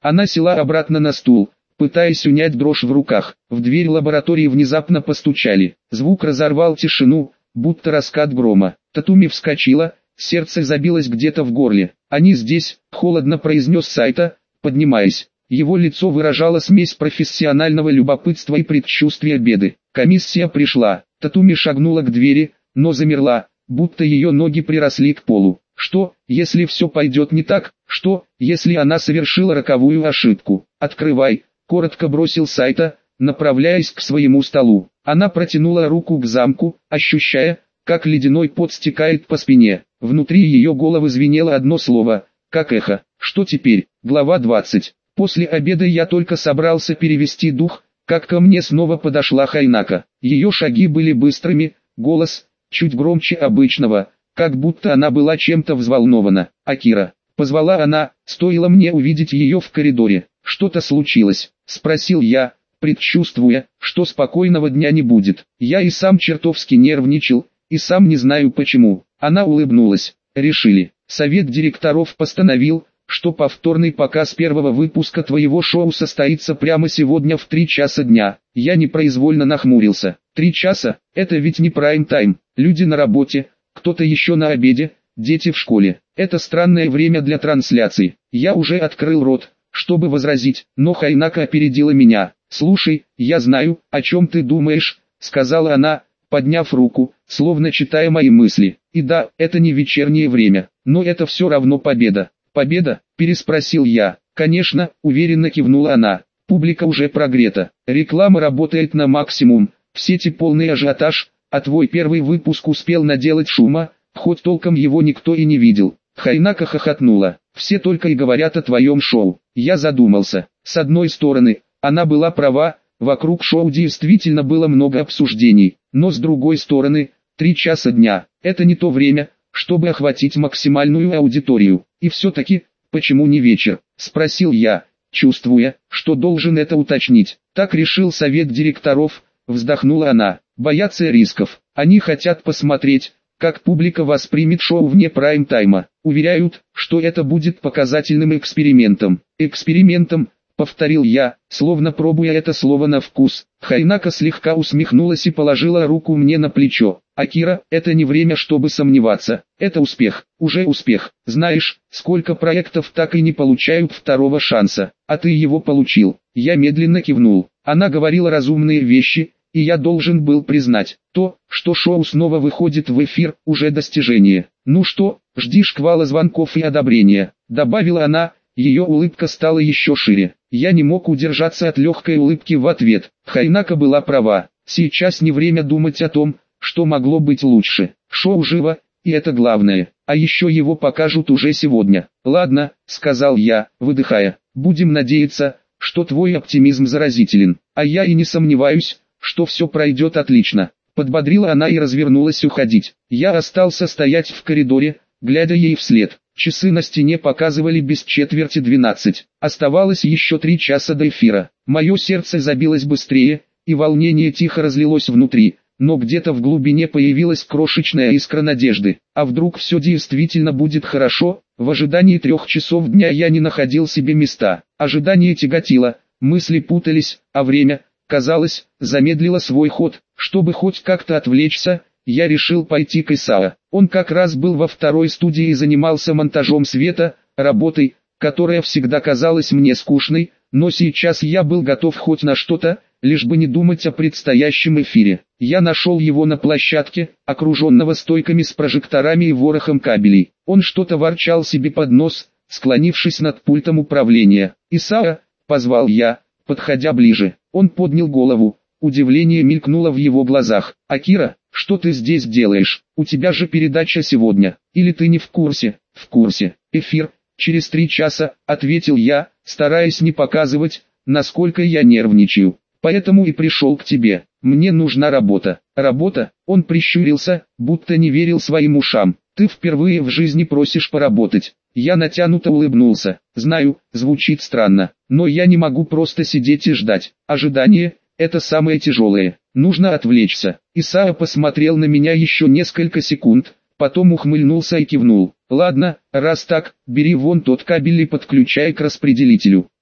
Она села обратно на стул, пытаясь унять дрожь в руках. В дверь лаборатории внезапно постучали. Звук разорвал тишину, будто раскат грома. Татуми вскочила, сердце забилось где-то в горле. «Они здесь», — холодно произнес Сайта, поднимаясь. Его лицо выражало смесь профессионального любопытства и предчувствия беды. Комиссия пришла. Татуми шагнула к двери, но замерла, будто ее ноги приросли к полу. Что, если все пойдет не так? Что, если она совершила роковую ошибку? «Открывай», — коротко бросил Сайта, направляясь к своему столу. Она протянула руку к замку, ощущая, как ледяной пот стекает по спине. Внутри ее головы звенело одно слово, как эхо. Что теперь? Глава 20. После обеда я только собрался перевести дух, как ко мне снова подошла Хайнака. Ее шаги были быстрыми, голос чуть громче обычного, как будто она была чем-то взволнована. «Акира», — позвала она, стоило мне увидеть ее в коридоре. «Что-то случилось?» — спросил я, предчувствуя, что спокойного дня не будет. Я и сам чертовски нервничал, и сам не знаю почему. Она улыбнулась. «Решили. Совет директоров постановил, что повторный показ первого выпуска твоего шоу состоится прямо сегодня в 3 часа дня». Я непроизвольно нахмурился. 3 часа? Это ведь не прайм-тайм. Люди на работе, кто-то еще на обеде, дети в школе. Это странное время для трансляций. Я уже открыл рот, чтобы возразить, но Хайнака опередила меня. «Слушай, я знаю, о чем ты думаешь», — сказала она, подняв руку, словно читая мои мысли. «И да, это не вечернее время, но это все равно победа». «Победа?» – переспросил я. «Конечно», – уверенно кивнула она. «Публика уже прогрета, реклама работает на максимум, в сети полный ажиотаж, а твой первый выпуск успел наделать шума, хоть толком его никто и не видел». Хайнака хохотнула. «Все только и говорят о твоем шоу». Я задумался. С одной стороны, она была права, вокруг шоу действительно было много обсуждений, но с другой стороны, 3 часа дня – это не то время, чтобы охватить максимальную аудиторию. «И все-таки, почему не вечер?» – спросил я, чувствуя, что должен это уточнить. «Так решил совет директоров», – вздохнула она. «Боятся рисков. Они хотят посмотреть, как публика воспримет шоу вне прайм-тайма. Уверяют, что это будет показательным экспериментом». «Экспериментом», — повторил я, словно пробуя это слово на вкус. Хайнака слегка усмехнулась и положила руку мне на плечо. «Акира, это не время, чтобы сомневаться. Это успех, уже успех. Знаешь, сколько проектов так и не получают второго шанса, а ты его получил». Я медленно кивнул. Она говорила разумные вещи, и я должен был признать, то, что шоу снова выходит в эфир, уже достижение. «Ну что, жди шквала звонков и одобрения», — добавила она. Ее улыбка стала еще шире. Я не мог удержаться от легкой улыбки в ответ. Хайнака была права. Сейчас не время думать о том, что могло быть лучше. Шоу живо, и это главное. А еще его покажут уже сегодня. «Ладно», — сказал я, выдыхая. «Будем надеяться, что твой оптимизм заразителен. А я и не сомневаюсь, что все пройдет отлично». Подбодрила она и развернулась уходить. Я остался стоять в коридоре, глядя ей вслед. Часы на стене показывали без четверти 12. Оставалось еще 3 часа до эфира. Мое сердце забилось быстрее, и волнение тихо разлилось внутри, но где-то в глубине появилась крошечная искра надежды. А вдруг все действительно будет хорошо? В ожидании 3 часов дня я не находил себе места. Ожидание тяготило, мысли путались, а время, казалось, замедлило свой ход. Чтобы хоть как-то отвлечься, я решил пойти к Исао. Он как раз был во второй студии и занимался монтажом света, работой, которая всегда казалась мне скучной, но сейчас я был готов хоть на что-то, лишь бы не думать о предстоящем эфире. Я нашел его на площадке, окруженного стойками с прожекторами и ворохом кабелей. Он что-то ворчал себе под нос, склонившись над пультом управления. «Исао», — позвал я, подходя ближе. Он поднял голову. Удивление мелькнуло в его глазах. «Акира, что ты здесь делаешь? У тебя же передача сегодня. Или ты не в курсе?» «В курсе. Эфир, через 3 часа», — ответил я, стараясь не показывать, насколько я нервничаю. «Поэтому и пришел к тебе. Мне нужна работа». «Работа?» — он прищурился, будто не верил своим ушам. «Ты впервые в жизни просишь поработать». Я натянуто улыбнулся. «Знаю, звучит странно, но я не могу просто сидеть и ждать. Ожидание — это самое тяжелое. Нужно отвлечься». Исао посмотрел на меня еще несколько секунд, потом ухмыльнулся и кивнул. «Ладно, раз так, бери вон тот кабель и подключай к распределителю».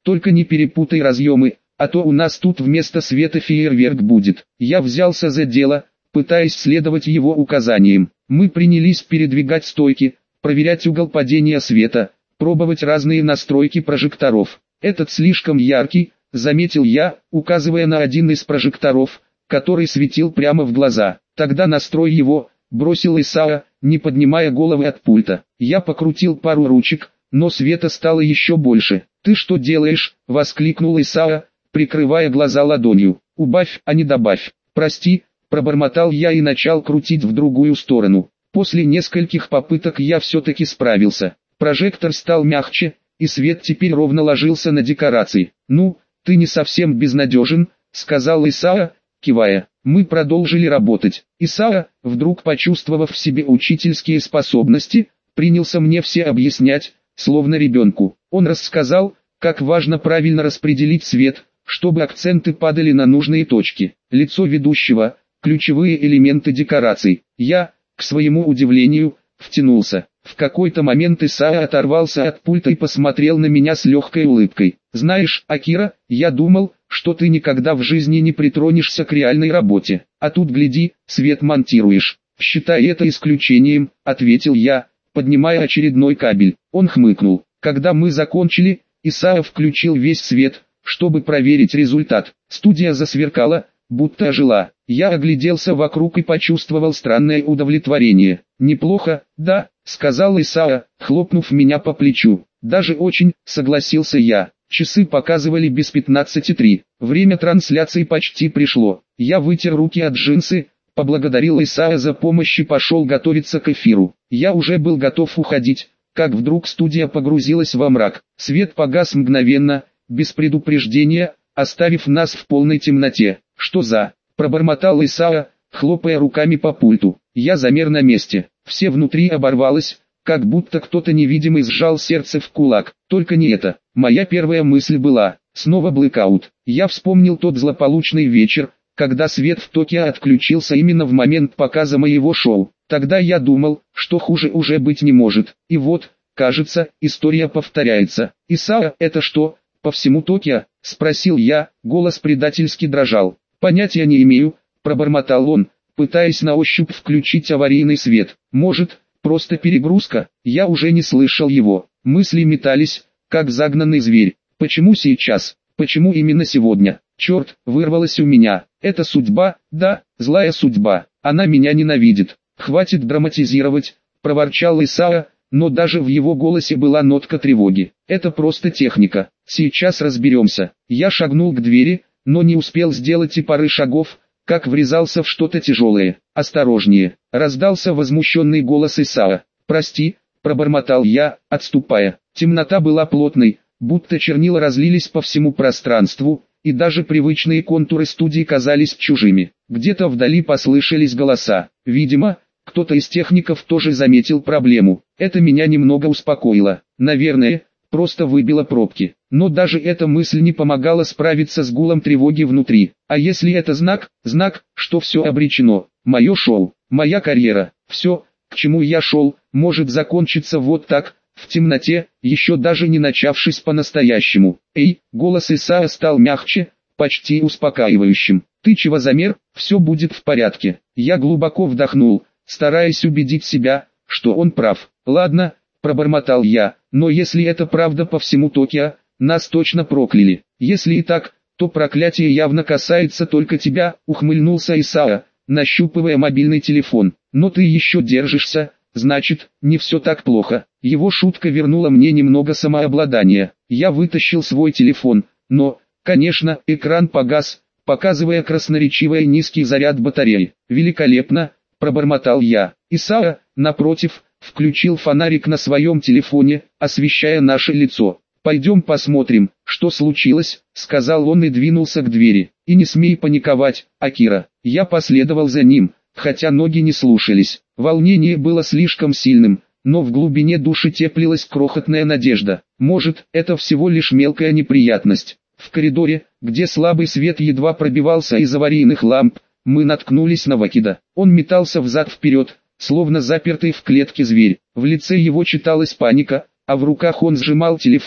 только не перепутай разъемы, а то у нас тут вместо света фейерверк будет. Я взялся за дело, пытаясь следовать его указаниям. Мы принялись передвигать стойки, проверять угол падения света, пробовать разные настройки прожекторов. Этот слишком яркий, заметил я, указывая на один из прожекторов, который светил прямо в глаза. Тогда настрой его, бросил Исаа, не поднимая головы от пульта. Я покрутил пару ручек, но света стало еще больше. «Ты что делаешь?» — воскликнул Исаа, прикрывая глаза ладонью. «Убавь, а не добавь». «Прости», — пробормотал я и начал крутить в другую сторону. После нескольких попыток я все-таки справился. Прожектор стал мягче, и свет теперь ровно ложился на декорации. «Ну, ты не совсем безнадежен», — сказал Исаа, кивая. Мы продолжили работать. Исаа, вдруг почувствовав в себе учительские способности, принялся мне все объяснять, словно ребенку. Он рассказал, как важно правильно распределить свет, чтобы акценты падали на нужные точки. Лицо ведущего, ключевые элементы декораций. Я, к своему удивлению, втянулся. В какой-то момент Исаа оторвался от пульта и посмотрел на меня с легкой улыбкой. «Знаешь, Акира, я думал, что ты никогда в жизни не притронешься к реальной работе, а тут гляди, свет монтируешь». «Считай это исключением», — ответил я, поднимая очередной кабель. Он хмыкнул. Когда мы закончили, Исаа включил весь свет, чтобы проверить результат. Студия засверкала, будто ожила. Я огляделся вокруг и почувствовал странное удовлетворение. «Неплохо, да», — сказал Исаа, хлопнув меня по плечу. «Даже очень», — согласился я. Часы показывали без 15:03. Время трансляции почти пришло. Я вытер руки от джинсы, поблагодарил Исаа за помощь и пошел готовиться к эфиру. Я уже был готов уходить, как вдруг студия погрузилась во мрак. Свет погас мгновенно, без предупреждения, оставив нас в полной темноте. «Что за...» — пробормотал Исаа, хлопая руками по пульту. Я замер на месте. Все внутри оборвалось, как будто кто-то невидимый сжал сердце в кулак. Только не это. Моя первая мысль была, снова блэкаут. Я вспомнил тот злополучный вечер, когда свет в Токио отключился именно в момент показа моего шоу. Тогда я думал, что хуже уже быть не может. И вот, кажется, история повторяется. «Исаа, это что, по всему Токио?» — спросил я, голос предательски дрожал. «Понятия не имею», — пробормотал он, пытаясь на ощупь включить аварийный свет. «Может, просто перегрузка?» Я уже не слышал его. Мысли метались, как загнанный зверь. «Почему сейчас? Почему именно сегодня?» «Черт!» — вырвалось у меня. «Это судьба, да, злая судьба. Она меня ненавидит». «Хватит драматизировать», — проворчал Исаа, но даже в его голосе была нотка тревоги. «Это просто техника. Сейчас разберемся». Я шагнул к двери, но не успел сделать и пары шагов, как врезался в что-то тяжелое. «Осторожнее!» — раздался возмущенный голос Исаа. «Прости», — пробормотал я, отступая. Темнота была плотной, будто чернила разлились по всему пространству, и даже привычные контуры студии казались чужими. Где-то вдали послышались голоса. Видимо, кто-то из техников тоже заметил проблему. Это меня немного успокоило. Наверное, просто выбило пробки. Но даже эта мысль не помогала справиться с гулом тревоги внутри. А если это знак, что все обречено. Мое шоу, моя карьера, все, к чему я шел, может закончиться вот так, в темноте, еще даже не начавшись по-настоящему. «Эй!» — голос Исаа стал мягче, почти успокаивающим. «Ты чего замер? Все будет в порядке». Я глубоко вдохнул, стараясь убедить себя, что он прав. «Ладно», — пробормотал я, «но если это правда по всему Токио, нас точно прокляли. Если и так, то проклятие явно касается только тебя», — ухмыльнулся Исаа, нащупывая мобильный телефон. «Но ты еще держишься, значит, не все так плохо». Его шутка вернула мне немного самообладания. Я вытащил свой телефон, но, конечно, экран погас, показывая красноречивый низкий заряд батареи. «Великолепно», — пробормотал я. Исаа, напротив, включил фонарик на своем телефоне, освещая наше лицо. «Пойдем посмотрим, что случилось», — сказал он и двинулся к двери. «И не смей паниковать, Акира». Я последовал за ним, хотя ноги не слушались. Волнение было слишком сильным, но в глубине души теплилась крохотная надежда. Может, это всего лишь мелкая неприятность. В коридоре, где слабый свет едва пробивался из аварийных ламп, мы наткнулись на Вакида. Он метался взад-вперед, словно запертый в клетке зверь. В лице его читалась паника, а в руках он сжимал телефон,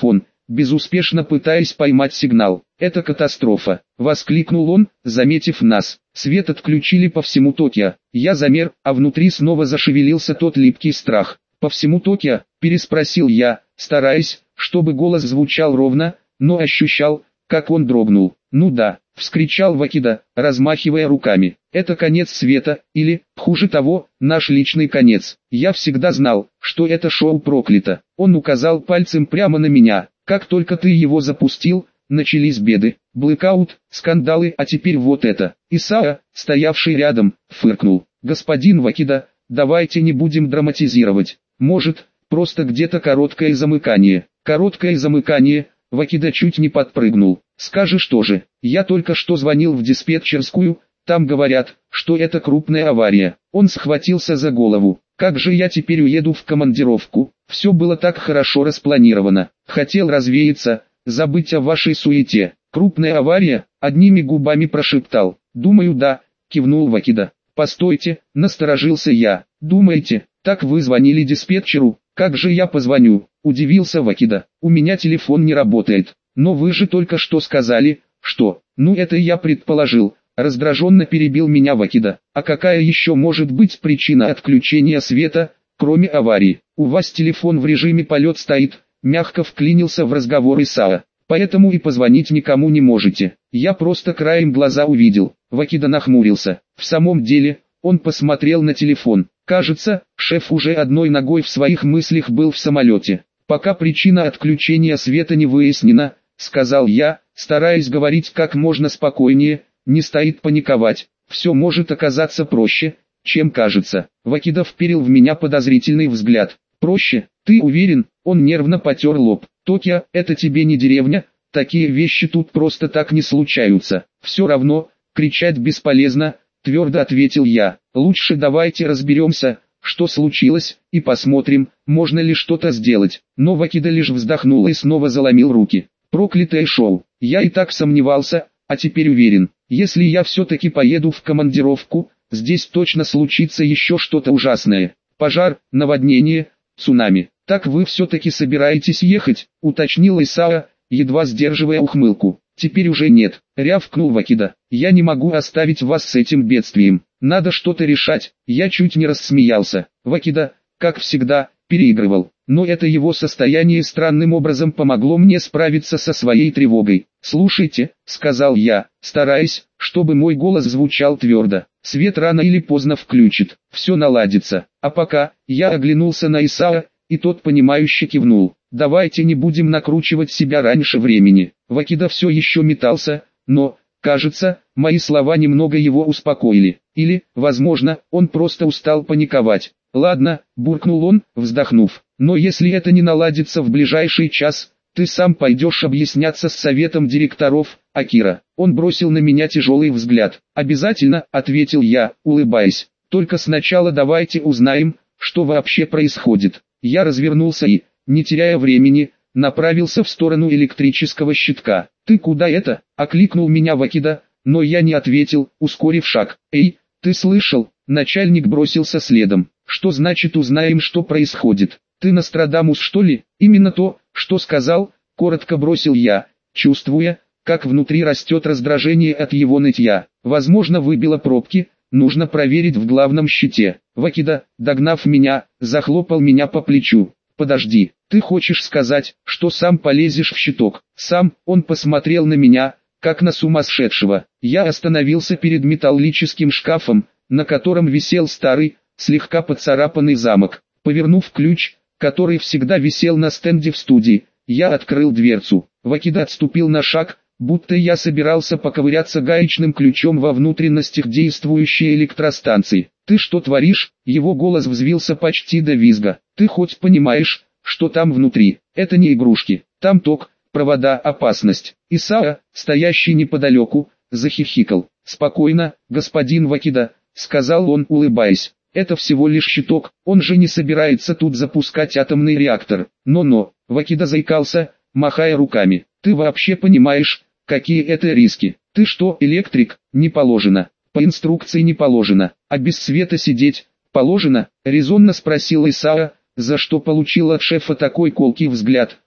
безуспешно пытаясь поймать сигнал. «Это катастрофа!» — воскликнул он, заметив нас. Свет отключили по всему Токио. Я замер, а внутри снова зашевелился тот липкий страх. «По всему Токио?» — переспросил я, стараясь, чтобы голос звучал ровно, но ощущал, как он дрогнул. «Ну да», — вскричал Вакида, размахивая руками. «Это конец света, или, хуже того, наш личный конец. Я всегда знал, что это шоу проклято». Он указал пальцем прямо на меня. «Как только ты его запустил, начались беды, блэкаут, скандалы, а теперь вот это». Исаа, стоявший рядом, фыркнул. «Господин Вакида, давайте не будем драматизировать. Может, просто где-то короткое замыкание». «Короткое замыкание», Вакида чуть не подпрыгнул. «Скажешь тоже, я только что звонил в диспетчерскую, там говорят, что это крупная авария». Он схватился за голову. «Как же я теперь уеду в командировку? Все было так хорошо распланировано. Хотел развеяться, забыть о вашей суете». «Крупная авария?» — одними губами прошептал. «Думаю, да», — кивнул Вакида. «Постойте», — насторожился я. «Думаете, так вы звонили диспетчеру? Как же я позвоню?» — удивился Вакида. «У меня телефон не работает». «Но вы же только что сказали, что...» «Ну это я предположил», — раздраженно перебил меня Вакида. «А какая еще может быть причина отключения света, кроме аварии? У вас телефон в режиме полет стоит», — мягко вклинился в разговор Исаа. «Поэтому и позвонить никому не можете». Я просто краем глаза увидел. Вакида нахмурился. В самом деле, он посмотрел на телефон. Кажется, шеф уже одной ногой в своих мыслях был в самолете. «Пока причина отключения света не выяснена», — сказал я, стараясь говорить как можно спокойнее, «не стоит паниковать, все может оказаться проще, чем кажется». Вакида вперил в меня подозрительный взгляд. «Проще? Ты уверен?» Он нервно потер лоб. «Токио, это тебе не деревня, такие вещи тут просто так не случаются». «Все равно, кричать бесполезно», — твердо ответил я. «Лучше давайте разберемся, что случилось, и посмотрим, можно ли что-то сделать». Но Вакида лишь вздохнул и снова заломил руки. «Проклятое шоу. Я и так сомневался, а теперь уверен. Если я все-таки поеду в командировку, здесь точно случится еще что-то ужасное. Пожар, наводнение, цунами». «Так вы все-таки собираетесь ехать?» — уточнил Исаа, едва сдерживая ухмылку. «Теперь уже нет», — рявкнул Вакида. «Я не могу оставить вас с этим бедствием. Надо что-то решать». Я чуть не рассмеялся. Вакида, как всегда, переигрывал. Но это его состояние странным образом помогло мне справиться со своей тревогой. «Слушайте», — сказал я, стараясь, чтобы мой голос звучал твердо. «Свет рано или поздно включит. Все наладится. А пока...» Я оглянулся на Исаа, и тот понимающе кивнул. «Давайте не будем накручивать себя раньше времени». Вакида все еще метался, но, кажется, мои слова немного его успокоили. Или, возможно, он просто устал паниковать. «Ладно», — буркнул он, вздохнув. «Но если это не наладится в ближайший час, ты сам пойдешь объясняться с советом директоров, Акира». Он бросил на меня тяжелый взгляд. «Обязательно», — ответил я, улыбаясь. «Только сначала давайте узнаем, что вообще происходит». Я развернулся и, не теряя времени, направился в сторону электрического щитка. «Ты куда это?» — окликнул меня Вакида, но я не ответил, ускорив шаг. «Эй, ты слышал?» Начальник бросился следом. «Что значит узнаем, что происходит? Ты Нострадамус, что ли?» «Именно то, что сказал», — коротко бросил я, чувствуя, как внутри растет раздражение от его нытья. «Возможно, выбило пробки, нужно проверить в главном щите». Вакида, догнав меня, захлопал меня по плечу. «Подожди, ты хочешь сказать, что сам полезешь в щиток?» «Сам?» — он посмотрел на меня, как на сумасшедшего. Я остановился перед металлическим шкафом, на котором висел старый, слегка поцарапанный замок. Повернув ключ, который всегда висел на стенде в студии, я открыл дверцу. Вакида отступил на шаг, будто я собирался поковыряться гаечным ключом во внутренностях действующей электростанции. «Ты что творишь?» Его голос взвился почти до визга. «Ты хоть понимаешь, что там внутри? Это не игрушки. Там ток, провода, опасность». Исаа, стоящий неподалеку, захихикал. «Спокойно, господин Вакида», — сказал он, улыбаясь. «Это всего лишь щиток, он же не собирается тут запускать атомный реактор». «Но-но», — Вакида заикался, махая руками. «Ты вообще понимаешь, какие это риски? Ты что, электрик? Не положено. По инструкции не положено. А без света сидеть положено?» — резонно спросил Исаа, за что получил от шефа такой колкий взгляд.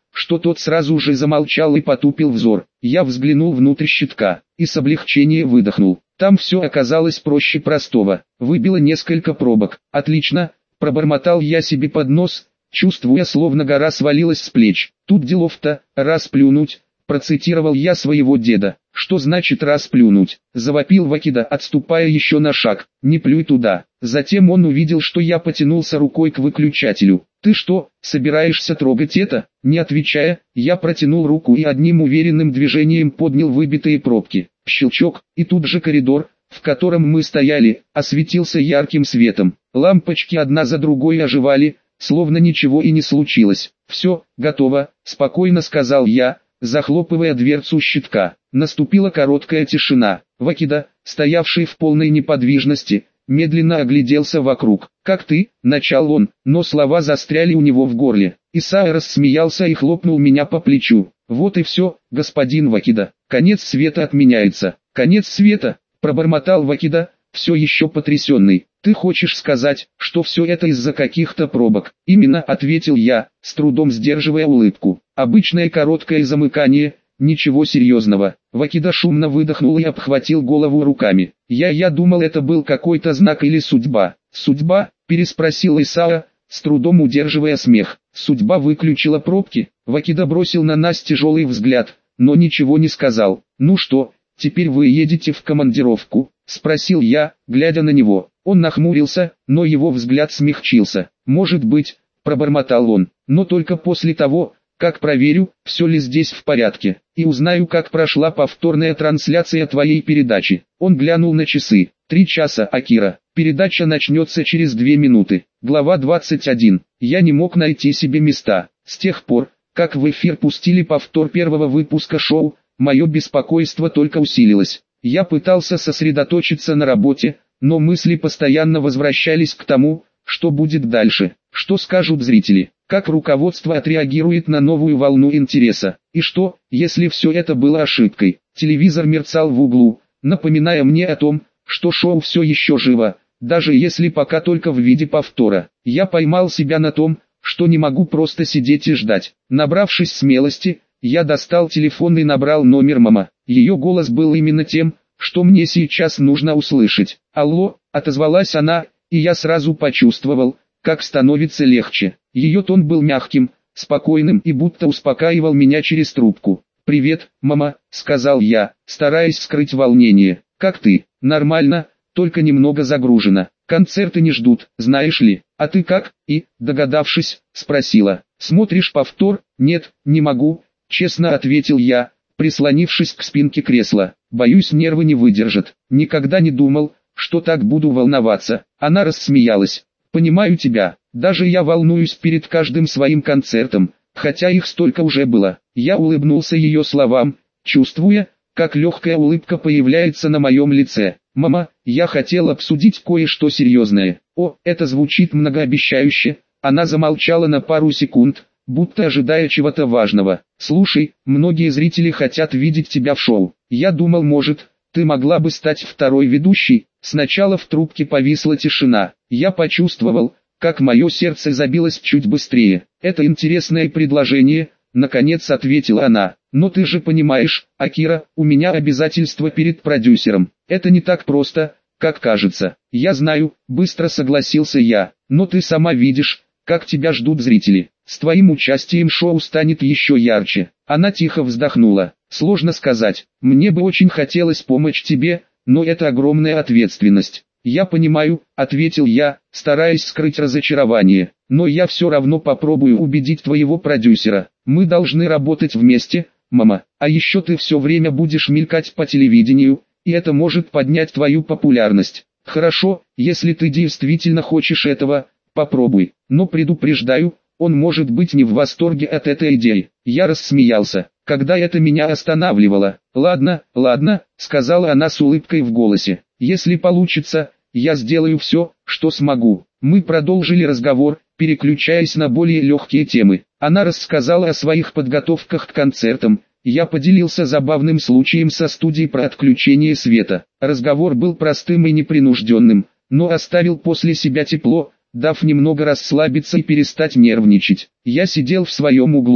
что тот сразу же замолчал и потупил взор. Я взглянул внутрь щитка и с облегчением выдохнул. Там все оказалось проще простого. Выбило несколько пробок. Отлично, пробормотал я себе под нос, чувствуя, словно гора свалилась с плеч. Тут делов-то, расплюнуть, процитировал я своего деда. Что значит расплюнуть? Завопил Вакида, отступая еще на шаг. Не плюй туда. Затем он увидел, что я потянулся рукой к выключателю. Ты что, собираешься трогать это? Не отвечая, я протянул руку и одним уверенным движением поднял выбитые пробки. Щелчок, и тут же коридор, в котором мы стояли, осветился ярким светом. Лампочки одна за другой оживали, словно ничего и не случилось. «Все, готово», — спокойно сказал я, захлопывая дверцу щитка. Наступила короткая тишина. Вакида, стоявший в полной неподвижности, медленно огляделся вокруг. «Как ты?» — начал он, но слова застряли у него в горле. Исайя рассмеялся и хлопнул меня по плечу. «Вот и все, господин Вакида, конец света отменяется». «Конец света?» — пробормотал Вакида, все еще потрясенный. «Ты хочешь сказать, что все это из-за каких-то пробок?» «Именно», — ответил я, с трудом сдерживая улыбку. «Обычное короткое замыкание, ничего серьезного». Вакида шумно выдохнул и обхватил голову руками. Я думал, это был какой-то знак или судьба». «Судьба?» — переспросил Исайя, с трудом удерживая смех. «Судьба выключила пробки?» Вакида бросил на нас тяжелый взгляд, но ничего не сказал. «Ну что, теперь вы едете в командировку?» — спросил я, глядя на него. Он нахмурился, но его взгляд смягчился. «Может быть», — пробормотал он, — «но только после того, как проверю, все ли здесь в порядке, и узнаю, как прошла повторная трансляция твоей передачи». Он глянул на часы. 3 часа, Акира. Передача начнется через 2 минуты. Глава 21. Я не мог найти себе места. С тех пор, как в эфир пустили повтор первого выпуска шоу, мое беспокойство только усилилось. Я пытался сосредоточиться на работе, но мысли постоянно возвращались к тому, что будет дальше, что скажут зрители, как руководство отреагирует на новую волну интереса, и что, если все это было ошибкой. Телевизор мерцал в углу, напоминая мне о том, что шоу все еще живо, даже если пока только в виде повтора. Я поймал себя на том, что не могу просто сидеть и ждать. Набравшись смелости, я достал телефон и набрал номер мама. Ее голос был именно тем, что мне сейчас нужно услышать. «Алло», — отозвалась она, и я сразу почувствовал, как становится легче. Ее тон был мягким, спокойным и будто успокаивал меня через трубку. «Привет, мама», — сказал я, стараясь скрыть волнение. «Как ты?» «Нормально, только немного загружена. Концерты не ждут, знаешь ли. А ты как?» И, догадавшись, спросила. «Смотришь повтор?» «Нет, не могу», — честно ответил я, прислонившись к спинке кресла. «Боюсь, нервы не выдержат. Никогда не думал, что так буду волноваться». Она рассмеялась. «Понимаю тебя. Даже я волнуюсь перед каждым своим концертом, хотя их столько уже было». Я улыбнулся ее словам, чувствуя, как легкая улыбка появляется на моем лице. «Мама, я хотел обсудить кое-что серьезное». «О, это звучит многообещающе». Она замолчала на пару секунд, будто ожидая чего-то важного. «Слушай, многие зрители хотят видеть тебя в шоу. Я думал, может, ты могла бы стать второй ведущей». Сначала в трубке повисла тишина. Я почувствовал, как мое сердце забилось чуть быстрее. «Это интересное предложение», — наконец ответила она. «Но ты же понимаешь, Акира, у меня обязательства перед продюсером. Это не так просто, как кажется». «Я знаю», — быстро согласился я. «Но ты сама видишь, как тебя ждут зрители. С твоим участием шоу станет еще ярче». Она тихо вздохнула. «Сложно сказать. Мне бы очень хотелось помочь тебе, но это огромная ответственность». «Я понимаю», — ответил я, стараясь скрыть разочарование. «Но я все равно попробую убедить твоего продюсера. Мы должны работать вместе, мама. А еще ты все время будешь мелькать по телевидению, и это может поднять твою популярность». «Хорошо, если ты действительно хочешь этого, попробуй. Но предупреждаю, он может быть не в восторге от этой идеи». Я рассмеялся, когда это меня останавливало. «Ладно, ладно», — сказала она с улыбкой в голосе. «Если получится, я сделаю все, что смогу». Мы продолжили разговор, переключаясь на более легкие темы. Она рассказала о своих подготовках к концертам. Я поделился забавным случаем со студией про отключение света. Разговор был простым и непринужденным, но оставил после себя тепло, дав немного расслабиться и перестать нервничать. Я сидел в своем углу,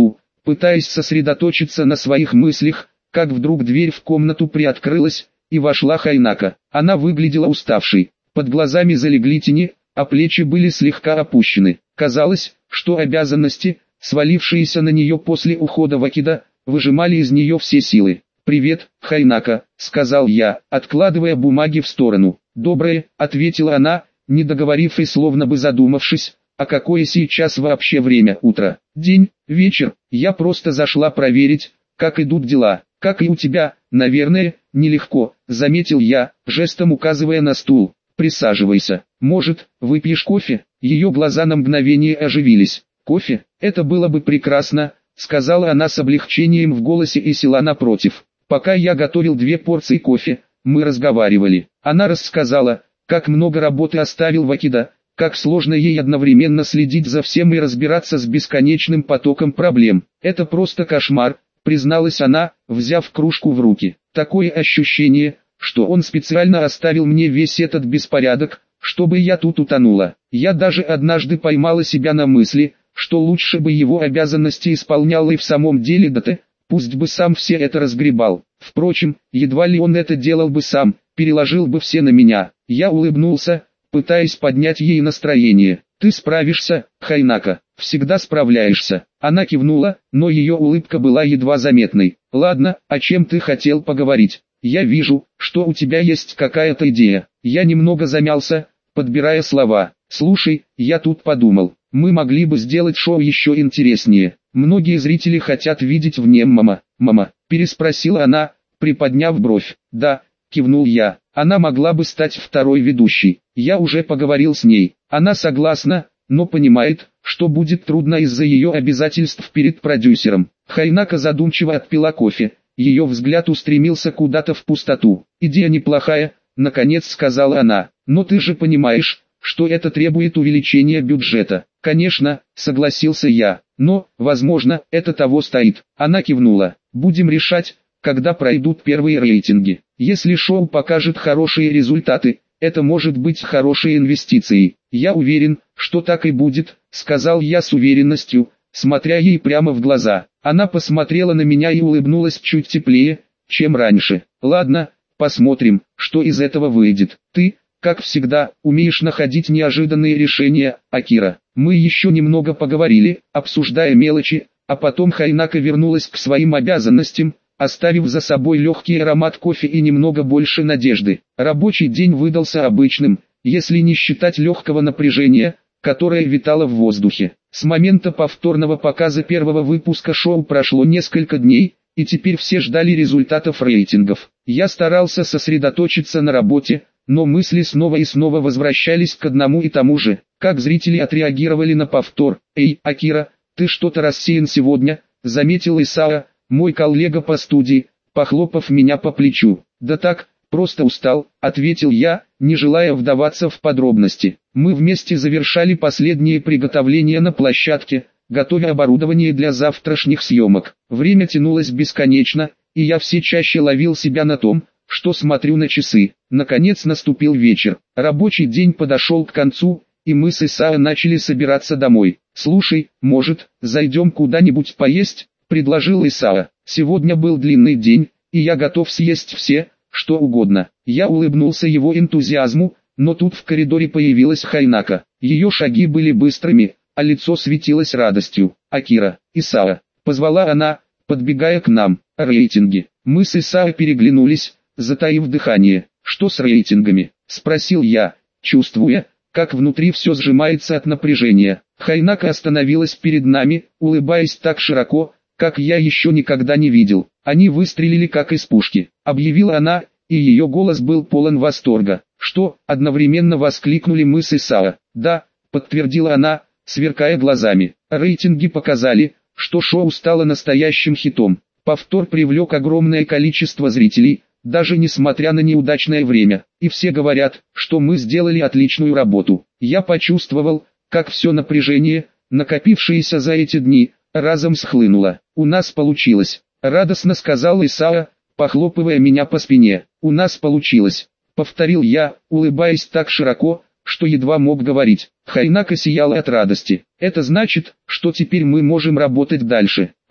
пытаясь сосредоточиться на своих мыслях, как вдруг дверь в комнату приоткрылась, и вошла Хайнака. Она выглядела уставшей, под глазами залегли тени, а плечи были слегка опущены. Казалось, что обязанности, свалившиеся на нее после ухода Вакида, выжимали из нее все силы. «Привет, Хайнака», — сказал я, откладывая бумаги в сторону. «Доброе», — ответила она, не договорив и словно бы задумавшись, а какое сейчас вообще время, утро, день, вечер. Я просто зашла проверить, как идут дела. Как и у тебя, наверное, нелегко, заметил я, жестом указывая на стул. Присаживайся. Может, выпьешь кофе? Ее глаза на мгновение оживились. Кофе? Это было бы прекрасно, сказала она с облегчением в голосе и села напротив. Пока я готовил 2 порции кофе, мы разговаривали. Она рассказала, как много работы оставил Вакида, как сложно ей одновременно следить за всем и разбираться с бесконечным потоком проблем. Это просто кошмар, призналась она, взяв кружку в руки. Такое ощущение, что он специально оставил мне весь этот беспорядок, чтобы я тут утонула. Я даже однажды поймала себя на мысли, что лучше бы его обязанности исполнял и в самом деле Дате, пусть бы сам все это разгребал. Впрочем, едва ли он это делал бы сам, переложил бы все на меня. Я улыбнулся, пытаясь поднять ей настроение. «Ты справишься, Хайнака, всегда справляешься». Она кивнула, но ее улыбка была едва заметной. «Ладно, о чем ты хотел поговорить? Я вижу, что у тебя есть какая-то идея». Я немного замялся, подбирая слова. «Слушай, я тут подумал, мы могли бы сделать шоу еще интереснее. Многие зрители хотят видеть в нем мама», переспросила она, приподняв бровь. «Да», кивнул я, она могла бы стать второй ведущей. Я уже поговорил с ней. Она согласна, но понимает, что будет трудно из-за ее обязательств перед продюсером. Хайнака задумчиво отпила кофе. Ее взгляд устремился куда-то в пустоту. «Идея неплохая», наконец сказала она. «Но ты же понимаешь, что это требует увеличения бюджета». «Конечно», согласился я. «Но, возможно, это того стоит». Она кивнула. «Будем решать, когда пройдут первые рейтинги. Если шоу покажет хорошие результаты, это может быть хорошей инвестицией. Я уверен, что так и будет», сказал я с уверенностью, смотря ей прямо в глаза. Она посмотрела на меня и улыбнулась чуть теплее, чем раньше. «Ладно, посмотрим, что из этого выйдет. Ты, как всегда, умеешь находить неожиданные решения, Акира». Мы еще немного поговорили, обсуждая мелочи, а потом Хайнака вернулась к своим обязанностям, оставив за собой легкий аромат кофе и немного больше надежды. Рабочий день выдался обычным, если не считать легкого напряжения, которое витало в воздухе. С момента повторного показа первого выпуска шоу прошло несколько дней, и теперь все ждали результатов рейтингов. Я старался сосредоточиться на работе, но мысли снова и снова возвращались к одному и тому же. Как зрители отреагировали на повтор? «Эй, Акира, ты что-то рассеян сегодня», заметил Исао, мой коллега по студии, похлопав меня по плечу. «Да так, просто устал», ответил я, не желая вдаваться в подробности. Мы вместе завершали последние приготовления на площадке, готовя оборудование для завтрашних съемок. Время тянулось бесконечно, и я все чаще ловил себя на том, что смотрю на часы. Наконец наступил вечер. Рабочий день подошел к концу, и мы с Исао начали собираться домой. «Слушай, может, зайдем куда-нибудь поесть?» — предложил Исао. «Сегодня был длинный день, и я готов съесть все, что угодно». Я улыбнулся его энтузиазму, но тут в коридоре появилась Хайнака. Ее шаги были быстрыми, а лицо светилось радостью. «Акира, Исао», — позвала она, подбегая к нам. «Рейтинги». Мы с Исао переглянулись, затаив дыхание. «Что с рейтингами?» — спросил я, чувствуя, как внутри все сжимается от напряжения. Хайнака остановилась перед нами, улыбаясь так широко, как я еще никогда не видел. «Они выстрелили как из пушки», — объявила она, и ее голос был полон восторга. «Что?» — одновременно воскликнули мы с Исао. «Да», — подтвердила она, сверкая глазами. «Рейтинги показали, что шоу стало настоящим хитом. Повтор привлек огромное количество зрителей, даже несмотря на неудачное время, и все говорят, что мы сделали отличную работу». Я почувствовал, как все напряжение, накопившееся за эти дни, разом схлынуло. «У нас получилось», — радостно сказал Исао, похлопывая меня по спине. «У нас получилось», — повторил я, улыбаясь так широко, что едва мог говорить. Хайнака сияла от радости. «Это значит, что теперь мы можем работать дальше».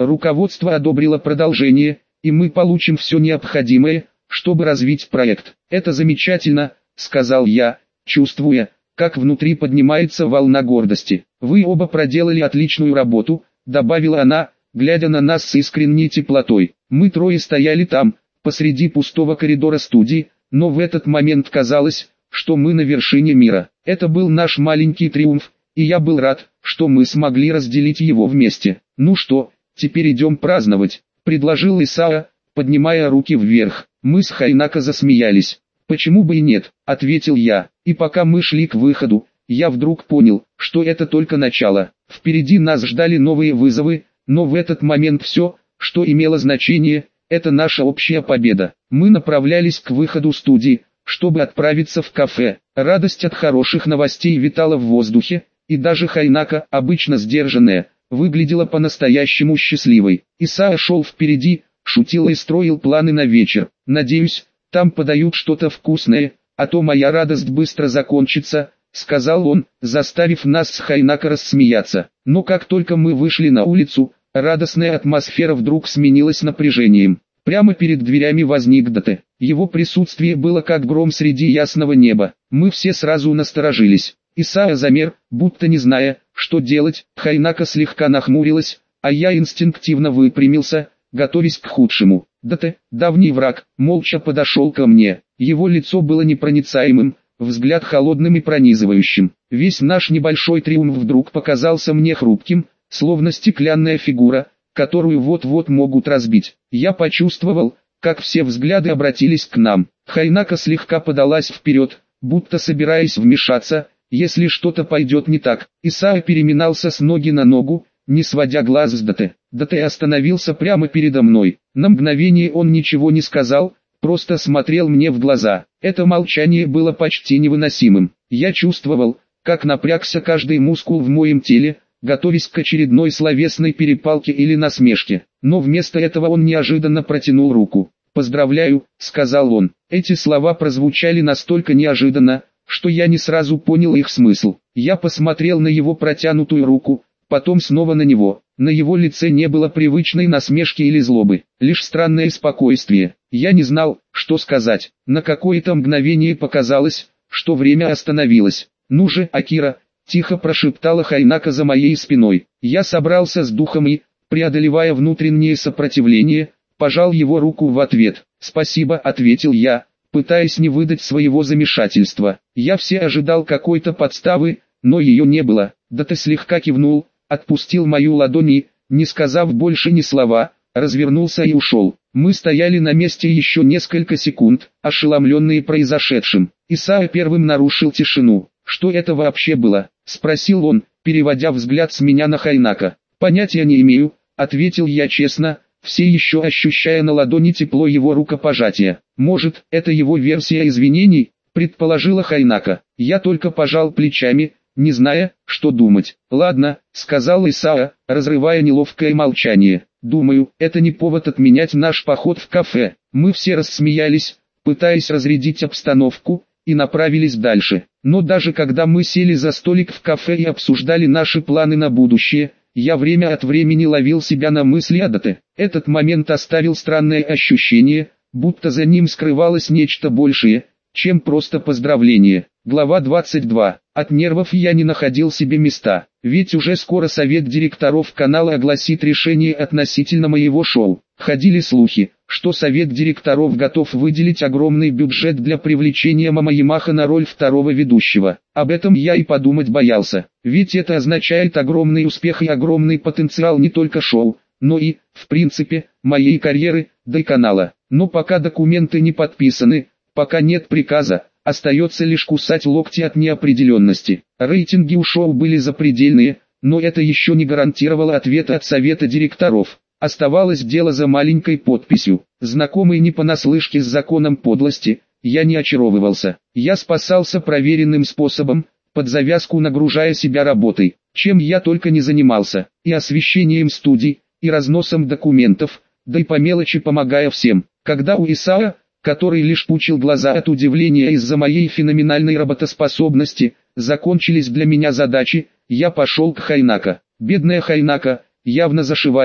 Руководство одобрило продолжение, и мы получим все необходимое, чтобы развить проект. Это замечательно, сказал я, чувствуя, как внутри поднимается волна гордости. Вы оба проделали отличную работу, добавила она, глядя на нас с искренней теплотой. Мы трое стояли там, посреди пустого коридора студии, но в этот момент казалось, что мы на вершине мира. Это был наш маленький триумф, и я был рад, что мы смогли разделить его вместе. Ну что, теперь идем праздновать, предложил Исаак, поднимая руки вверх. Мы с Хайнако засмеялись. «Почему бы и нет?» – ответил я. И пока мы шли к выходу, я вдруг понял, что это только начало. Впереди нас ждали новые вызовы, но в этот момент все, что имело значение, это наша общая победа. Мы направлялись к выходу студии, чтобы отправиться в кафе. Радость от хороших новостей витала в воздухе, и даже Хайнако, обычно сдержанная, выглядела по-настоящему счастливой. Исаак шел впереди, шутил и строил планы на вечер. «Надеюсь, там подают что-то вкусное, а то моя радость быстро закончится», — сказал он, заставив нас с Хайнако рассмеяться. Но как только мы вышли на улицу, радостная атмосфера вдруг сменилась напряжением. Прямо перед дверями возник Дате. Его присутствие было как гром среди ясного неба. Мы все сразу насторожились. Исаак замер, будто не зная, что делать. Хайнако слегка нахмурилась, а я инстинктивно выпрямился, готовясь к худшему. Дате, давний враг, молча подошел ко мне. Его лицо было непроницаемым, взгляд холодным и пронизывающим. Весь наш небольшой триумф вдруг показался мне хрупким, словно стеклянная фигура, которую вот-вот могут разбить. Я почувствовал, как все взгляды обратились к нам. Хайнако слегка подалась вперед, будто собираясь вмешаться, если что-то пойдет не так. Исаак переминался с ноги на ногу, не сводя глаз с Дате. Дате остановился прямо передо мной. На мгновение он ничего не сказал, просто смотрел мне в глаза. Это молчание было почти невыносимым. Я чувствовал, как напрягся каждый мускул в моем теле, готовясь к очередной словесной перепалке или насмешке. Но вместо этого он неожиданно протянул руку. «Поздравляю», — сказал он. Эти слова прозвучали настолько неожиданно, что я не сразу понял их смысл. Я посмотрел на его протянутую руку, потом снова на него. На его лице не было привычной насмешки или злобы, лишь странное спокойствие. Я не знал, что сказать. На какое-то мгновение показалось, что время остановилось. «Ну же, Акира», — тихо прошептала Хайнако за моей спиной. Я собрался с духом и, преодолевая внутреннее сопротивление, пожал его руку в ответ. «Спасибо», — ответил я, пытаясь не выдать своего замешательства. Я все ожидал какой-то подставы, но ее не было. Дате слегка кивнул, отпустил мою ладонь и, не сказав больше ни слова, развернулся и ушел. Мы стояли на месте еще несколько секунд, ошеломленные произошедшим. Исаак первым нарушил тишину. «Что это вообще было?» — спросил он, переводя взгляд с меня на Хайнако. «Понятия не имею», — ответил я честно, все еще ощущая на ладони тепло его рукопожатия. «Может, это его версия извинений?» — предположила Хайнако. Я только пожал плечами, не зная, что думать. «Ладно», — сказал Исаак, разрывая неловкое молчание. «Думаю, это не повод отменять наш поход в кафе». Мы все рассмеялись, пытаясь разрядить обстановку, и направились дальше. Но даже когда мы сели за столик в кафе и обсуждали наши планы на будущее, я время от времени ловил себя на мысли о Дате. Этот момент оставил странное ощущение, будто за ним скрывалось нечто большее, чем просто поздравление. Глава 22. От нервов я не находил себе места, ведь уже скоро совет директоров канала огласит решение относительно моего шоу. Ходили слухи, что совет директоров готов выделить огромный бюджет для привлечения Мама Ямаха на роль второго ведущего. Об этом я и подумать боялся, ведь это означает огромный успех и огромный потенциал не только шоу, но и, в принципе, моей карьеры, да и канала. Но пока документы не подписаны, пока нет приказа, остается лишь кусать локти от неопределенности. Рейтинги у шоу были запредельные, но это еще не гарантировало ответа от совета директоров. Оставалось дело за маленькой подписью. Знакомый не понаслышке с законом подлости, я не очаровывался. Я спасался проверенным способом, под завязку нагружая себя работой, чем я только не занимался, и освещением студий, и разносом документов, да и по мелочи помогая всем. Когда у Исаак, который лишь пучил глаза от удивления из-за моей феноменальной работоспособности, закончились для меня задачи, я пошел к Хайнако. Бедная Хайнако, явно зашиваясь,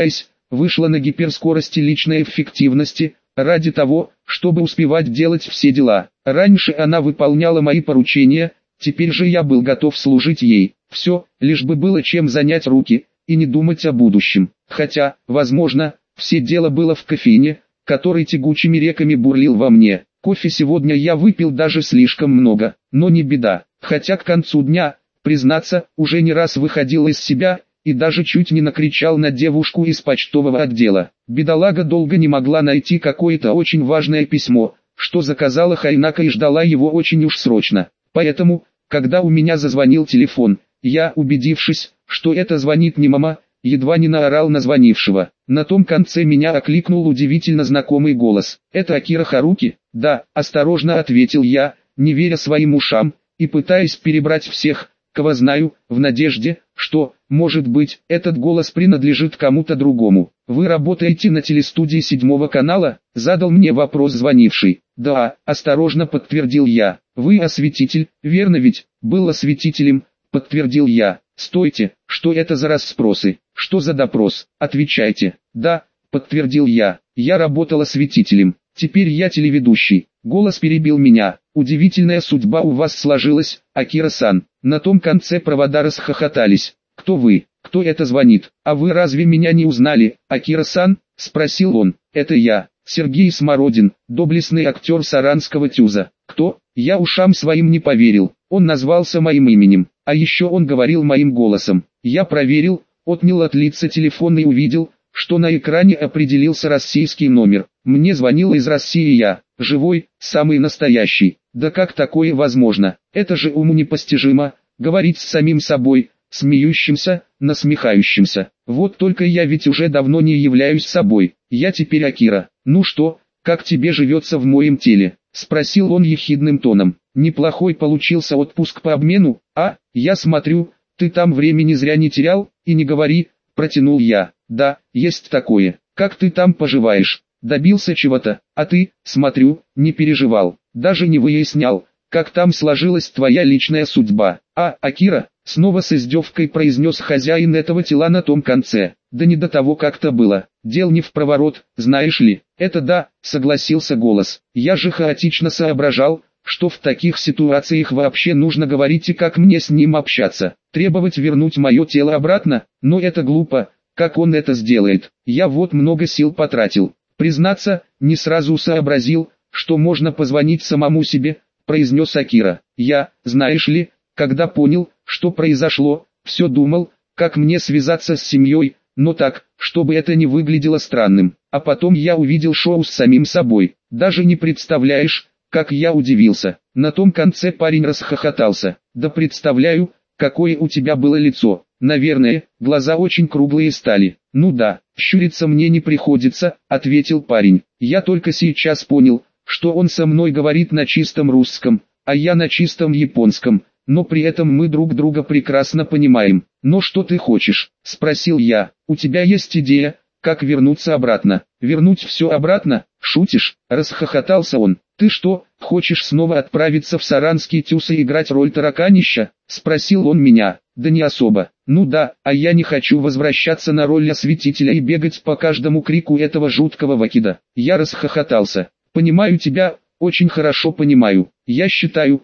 вышла на гиперскорости личной эффективности, ради того, чтобы успевать делать все дела. Раньше она выполняла мои поручения, теперь же я был готов служить ей. Все, лишь бы было чем занять руки, и не думать о будущем. Хотя, возможно, все дело было в кофеине, который тягучими реками бурлил во мне. Кофе сегодня я выпил даже слишком много, но не беда. Хотя к концу дня, признаться, уже не раз выходил из себя, и даже чуть не накричал на девушку из почтового отдела. Бедолага долго не могла найти какое-то очень важное письмо, что заказала Хайнака и ждала его очень уж срочно. Поэтому, когда у меня зазвонил телефон, я, убедившись, что это звонит не мама, едва не наорал на звонившего. На том конце меня окликнул удивительно знакомый голос. «Это Акира Харуки?» «Да», — осторожно ответил я, не веря своим ушам, и пытаясь перебрать всех, кого знаю, в надежде, что, может быть, этот голос принадлежит кому-то другому. «Вы работаете на телестудии 7 канала?» — задал мне вопрос звонивший. «Да», — осторожно подтвердил я. «Вы осветитель, верно ведь?» «Был осветителем», — подтвердил я. «Стойте, что это за расспросы? Что за допрос? Отвечайте». «Да», — подтвердил я. «Я работал осветителем. Теперь я телеведущий». Голос перебил меня. «Удивительная судьба у вас сложилась, Акира-сан». На том конце провода расхохотались. «Кто вы? Кто это звонит? А вы разве меня не узнали, Акира-сан?» — спросил он. «Это я, Сергей Смородин, доблестный актер саранского ТЮЗа». «Кто?» Я ушам своим не поверил. Он назвался моим именем, а еще он говорил моим голосом. Я проверил, отнял от лица телефон и увидел, что на экране определился российский номер. Мне звонил из России я, живой, самый настоящий. Да как такое возможно? Это же уму непостижимо, говорить с самим собой, смеющимся, насмехающимся. Вот только я ведь уже давно не являюсь собой. Я теперь Акира. Ну что, как тебе живется в моем теле? Спросил он ехидным тоном. Неплохой получился отпуск по обмену, а? Я смотрю, ты там времени зря не терял, и не говори, протянул я. Да, есть такое. Как ты там поживаешь? Добился чего-то, а ты, смотрю, не переживал, даже не выяснял, как там сложилась твоя личная судьба. А, Акира, снова с издевкой произнес хозяин этого тела на том конце. Да не до того как-то было, дел не в проворот, знаешь ли. Это да, согласился голос. Я же хаотично соображал, что в таких ситуациях вообще нужно говорить и как мне с ним общаться. Требовать вернуть мое тело обратно, но это глупо, как он это сделает. Я вот много сил потратил. Признаться, не сразу сообразил, что можно позвонить самому себе, произнес Акира. Я, знаешь ли, когда понял, что произошло, все думал, как мне связаться с семьей, но так, чтобы это не выглядело странным. А потом я увидел шоу с самим собой. Даже не представляешь, как я удивился. На том конце парень расхохотался. Да представляю, какое у тебя было лицо. Наверное, глаза очень круглые стали. Ну да, щуриться мне не приходится, ответил парень. Я только сейчас понял, что он со мной говорит на чистом русском, а я на чистом японском, но при этом мы друг друга прекрасно понимаем. «Но что ты хочешь?» – спросил я. «У тебя есть идея, как вернуться обратно?» «Вернуть все обратно? Шутишь?» – расхохотался он. «Ты что, хочешь снова отправиться в саранский ТЮЗ и играть роль тараканища?» – спросил он меня. «Да не особо. Ну да, а я не хочу возвращаться на роль осветителя и бегать по каждому крику этого жуткого вакида». Я расхохотался. «Понимаю тебя, очень хорошо понимаю. Я считаю,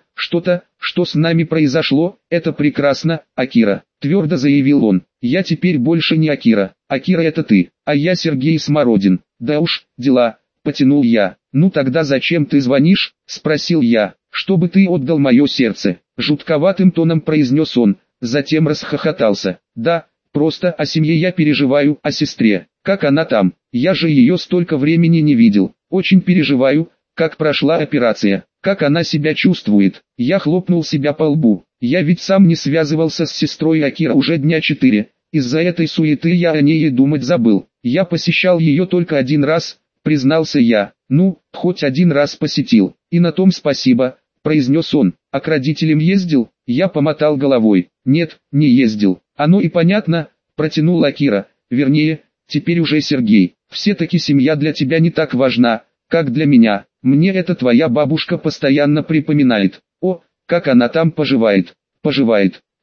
что с нами произошло, это прекрасно, Акира», твердо заявил он. «Я теперь больше не Акира. Акира это ты, а я Сергей Смородин». «Да уж, дела», потянул я. «Ну тогда зачем ты звонишь?» спросил я. «Чтобы ты отдал мое сердце», жутковатым тоном произнес он, затем расхохотался. «Да, просто о семье я переживаю, о сестре. Как она там? Я же ее столько времени не видел. Очень переживаю, как прошла операция, как она себя чувствует». Я хлопнул себя по лбу. Я ведь сам не связывался с сестрой Акира уже дня 4. Из-за этой суеты я о ней и думать забыл. Я посещал ее только один раз, признался я. «Ну, хоть один раз посетил, и на том спасибо», произнес он. «А к родителям ездил?» Я помотал головой. «Нет, не ездил». «Оно и понятно», протянул Акира. «Вернее, теперь уже Сергей. Все-таки семья для тебя не так важна, как для меня. Мне это твоя бабушка постоянно припоминает. О, как она там поживает». «Поживает.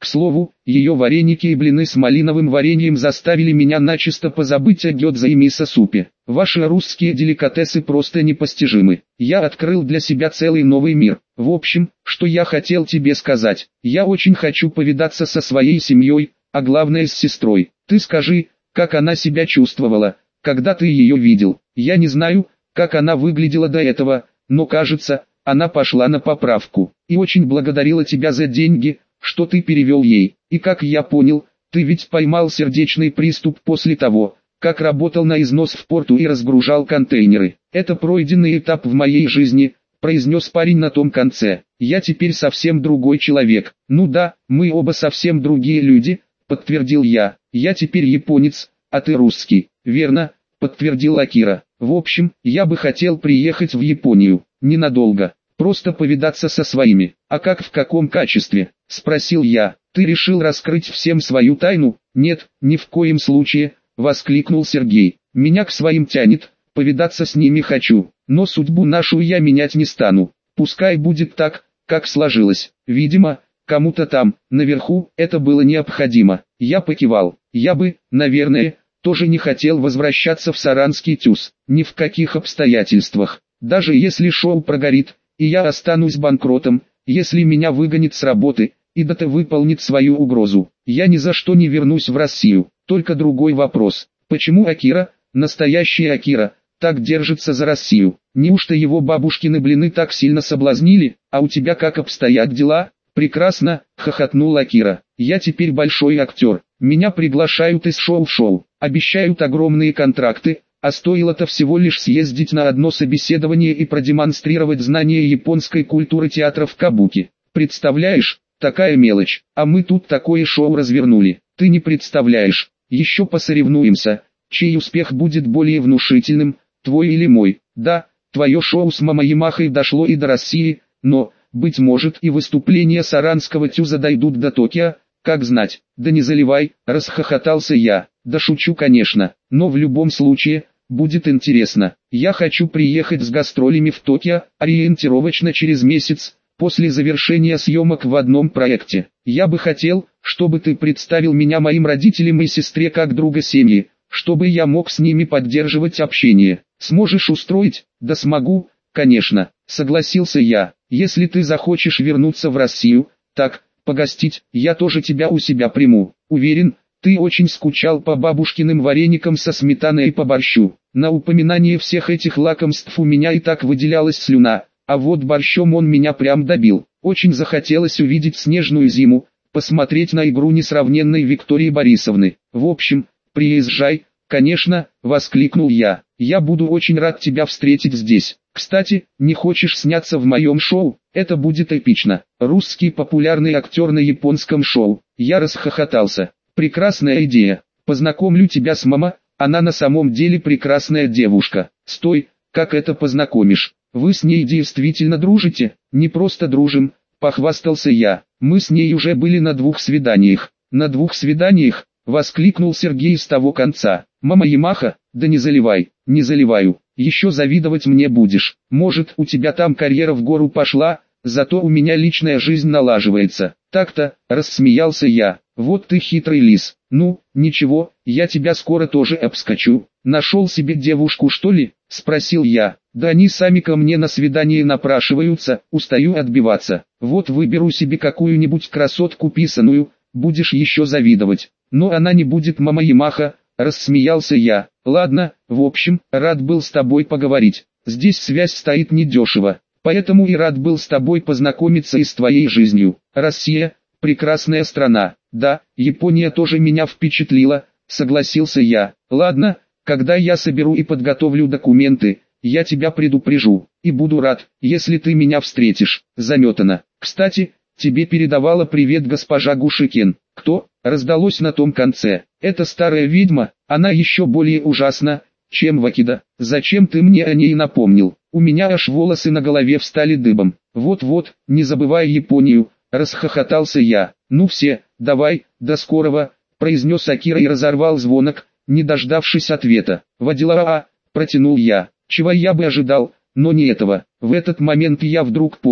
К слову, ее вареники и блины с малиновым вареньем заставили меня начисто позабыть о гёдзе и мисо-супе. Ваши русские деликатесы просто непостижимы. Я открыл для себя целый новый мир. В общем, что я хотел тебе сказать. Я очень хочу повидаться со своей семьей, а главное с сестрой. Ты скажи, как она себя чувствовала, когда ты ее видел. Я не знаю, как она выглядела до этого, но кажется, она пошла на поправку. И очень благодарила тебя за деньги, что ты перевел ей. И как я понял, ты ведь поймал сердечный приступ после того, как работал на износ в порту и разгружал контейнеры. Это пройденный этап в моей жизни, произнес парень на том конце. Я теперь совсем другой человек. Ну да, мы оба совсем другие люди, подтвердил я. Я теперь японец, а ты русский. Верно, подтвердил Акира. В общем, я бы хотел приехать в Японию. Ненадолго. Просто повидаться со своими. А как, в каком качестве? Спросил я. Ты решил раскрыть всем свою тайну? Нет, ни в коем случае, воскликнул Сергей. Меня к своим тянет, повидаться с ними хочу, но судьбу нашу я менять не стану. Пускай будет так, как сложилось. Видимо, кому-то там, наверху, это было необходимо. Я покивал. Я бы, наверное, тоже не хотел возвращаться в Саранский ТЮЗ. Ни в каких обстоятельствах. Даже если шоу прогорит, и я останусь банкротом, если меня выгонят с работы, и ДТ выполнит свою угрозу, я ни за что не вернусь в Россию. Только другой вопрос. Почему Акира, настоящий Акира, так держится за Россию? Неужто его бабушкины блины так сильно соблазнили? А у тебя как обстоят дела? Прекрасно, хохотнул Акира. Я теперь большой актер. Меня приглашают из шоу в шоу. Обещают огромные контракты. А стоило-то всего лишь съездить на одно собеседование и продемонстрировать знания японской культуры театров кабуки. Представляешь, такая мелочь, а мы тут такое шоу развернули. Ты не представляешь, еще посоревнуемся, чей успех будет более внушительным, твой или мой. Да, твое шоу с Мама Ямахой дошло и до России, но, быть может, и выступления Саранского ТЮЗа дойдут до Токио, как знать. Да не заливай, расхохотался я. Да шучу, конечно, но в любом случае, будет интересно. Я хочу приехать с гастролями в Токио, ориентировочно через месяц, после завершения съемок в одном проекте. Я бы хотел, чтобы ты представил меня моим родителям и сестре как друга семьи, чтобы я мог с ними поддерживать общение. Сможешь устроить? Да смогу, конечно, согласился я. Если ты захочешь вернуться в Россию, так, погостить, я тоже тебя у себя приму. Уверен, ты очень скучал по бабушкиным вареникам со сметаной и по борщу. На упоминание всех этих лакомств у меня и так выделялась слюна, а вот борщом он меня прям добил. Очень захотелось увидеть снежную зиму, посмотреть на игру несравненной Виктории Борисовны. В общем, приезжай, конечно, воскликнул я. Я буду очень рад тебя встретить здесь. Кстати, не хочешь сняться в моем шоу? Это будет эпично. Русский популярный актер на японском шоу. Я расхохотался. Прекрасная идея. Познакомлю тебя с Мама, она на самом деле прекрасная девушка. Стой, как это познакомишь? Вы с ней действительно дружите? Не просто дружим, похвастался я. Мы с ней уже были на 2 свиданиях. На 2 свиданиях? Воскликнул Сергей с того конца. Мама Ямаха, да не заливай, не заливаю. Еще завидовать мне будешь. Может, у тебя там карьера в гору пошла, зато у меня личная жизнь налаживается. Так-то, рассмеялся я. Вот ты хитрый лис. Ну, ничего, я тебя скоро тоже обскочу. Нашел себе девушку, что ли? Спросил я. Да они сами ко мне на свидание напрашиваются, устаю отбиваться. Вот выберу себе какую-нибудь красотку писаную, будешь еще завидовать. Но она не будет Мама Ямаха, рассмеялся я. Ладно, в общем, рад был с тобой поговорить. Здесь связь стоит недешево, поэтому и рад был с тобой познакомиться и с твоей жизнью. Россия, прекрасная страна. Да, Япония тоже меня впечатлила, согласился я. Ладно, когда я соберу и подготовлю документы, я тебя предупрежу, и буду рад, если ты меня встретишь. Заметано. Кстати, тебе передавала привет госпожа Гушикен. Кто? Раздалось на том конце. Это старая ведьма, она еще более ужасна, чем Вакида. Зачем ты мне о ней напомнил? У меня аж волосы на голове встали дыбом. Вот-вот, не забывай Японию, расхохотался я. Ну все, давай, до скорого, произнес Акира и разорвал звонок, не дождавшись ответа. Водила, протянул я. Чего я бы ожидал, но не этого. В этот момент я вдруг понял,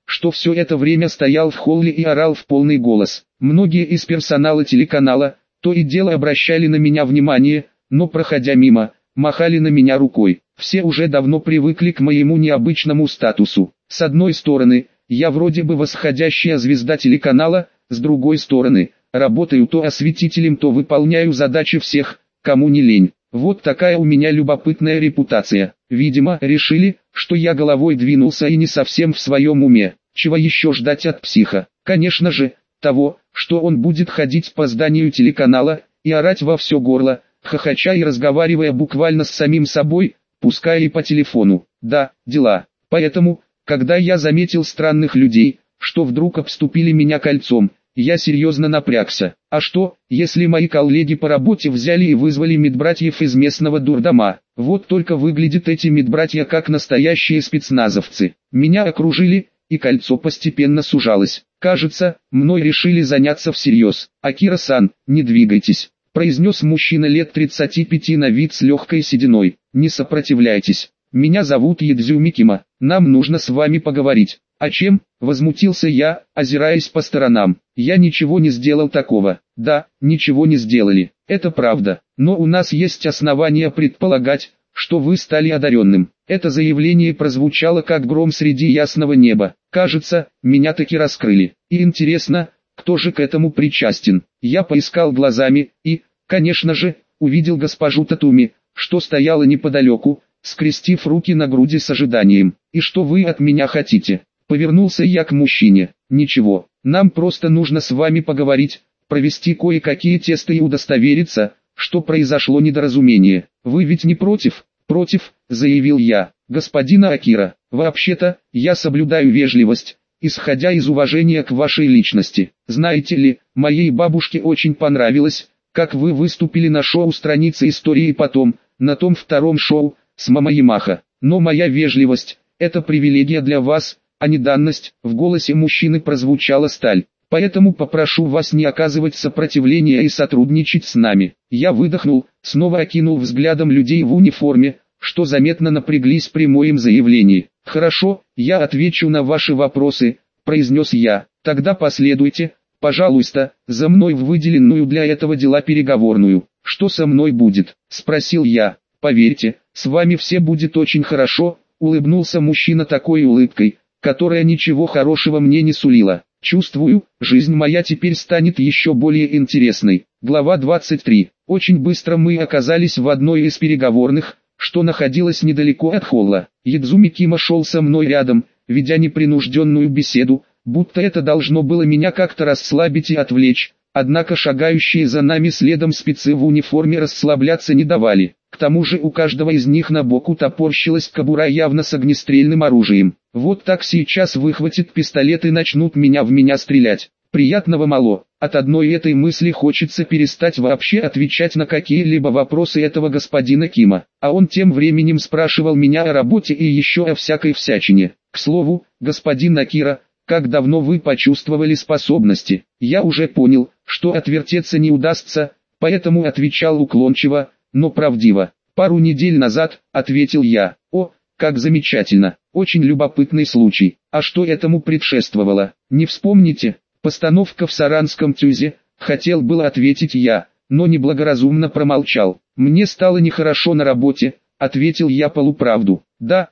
что все это время стоял в холле и орал в полный голос. Многие из персонала телеканала то и дело обращали на меня внимание, но проходя мимо, махали на меня рукой. Все уже давно привыкли к моему необычному статусу. С одной стороны, я вроде бы восходящая звезда телеканала, с другой стороны, работаю то осветителем, то выполняю задачи всех, кому не лень. Вот такая у меня любопытная репутация. Видимо, решили, что я головой двинулся и не совсем в своем уме. Чего еще ждать от психа? Конечно же, того, что он будет ходить по зданию телеканала и орать во все горло, хохоча и разговаривая буквально с самим собой, пускай и по телефону. Да, дела. Поэтому, когда я заметил странных людей, что вдруг обступили меня кольцом, я серьезно напрягся. А что, если мои коллеги по работе взяли и вызвали медбратьев из местного дурдома? Вот только выглядят эти медбратья как настоящие спецназовцы. Меня окружили, и кольцо постепенно сужалось. Кажется, мной решили заняться всерьез. «Акира-сан, не двигайтесь», — произнес мужчина лет 35 на вид с легкой сединой. «Не сопротивляйтесь. Меня зовут Ядзюми Кима. Нам нужно с вами поговорить». «О чем?» — возмутился я, озираясь по сторонам. «Я ничего не сделал такого». «Да, ничего не сделали. Это правда. Но у нас есть основания предполагать, что вы стали одаренным». Это заявление прозвучало как гром среди ясного неба. Кажется, меня таки раскрыли. И интересно, кто же к этому причастен? Я поискал глазами и, конечно же, увидел госпожу Татуми, что стояла неподалеку, скрестив руки на груди с ожиданием. «И что вы от меня хотите?» Повернулся я к мужчине. «Ничего, нам просто нужно с вами поговорить, провести кое-какие тесты и удостовериться, что произошло недоразумение. Вы ведь не против?» «Против», — заявил я. «Господин Акира, вообще-то, я соблюдаю вежливость, исходя из уважения к вашей личности. Знаете ли, моей бабушке очень понравилось, как вы выступили на шоу «Страница истории» и потом, на том втором шоу, с Мама Ямаха. Но моя вежливость — это привилегия для вас, а не данность». В голосе мужчины прозвучала сталь. «Поэтому попрошу вас не оказывать сопротивления и сотрудничать с нами». Я выдохнул, снова окинул взглядом людей в униформе, что заметно напряглись при моем заявлении. «Хорошо, я отвечу на ваши вопросы», — произнес я. «Тогда последуйте, пожалуйста, за мной в выделенную для этого дела переговорную». «Что со мной будет?» — спросил я. «Поверьте, с вами все будет очень хорошо», — улыбнулся мужчина такой улыбкой, которая ничего хорошего мне не сулила. «Чувствую, жизнь моя теперь станет еще более интересной». Глава 23. Очень быстро мы оказались в одной из переговорных, что находилась недалеко от холла. Ядзуми Кима шел со мной рядом, ведя непринужденную беседу, будто это должно было меня как-то расслабить и отвлечь. Однако шагающие за нами следом спецы в униформе расслабляться не давали. К тому же у каждого из них на боку топорщилась кобура явно с огнестрельным оружием. Вот так сейчас выхватит пистолет и начнут меня в меня стрелять. Приятного мало. От одной этой мысли хочется перестать вообще отвечать на какие-либо вопросы этого господина Кима. А он тем временем спрашивал меня о работе и еще о всякой всячине. К слову, господин Акира, как давно вы почувствовали способности? Я уже понял, что отвертеться не удастся, поэтому отвечал уклончиво, но правдиво. «Пару недель назад», — ответил я. «О, как замечательно, очень любопытный случай. А что этому предшествовало, не вспомните?» «Постановка в Саранском ТЮЗе», — хотел было ответить я, но неблагоразумно промолчал. «Мне стало нехорошо на работе», — ответил я полуправду. Да,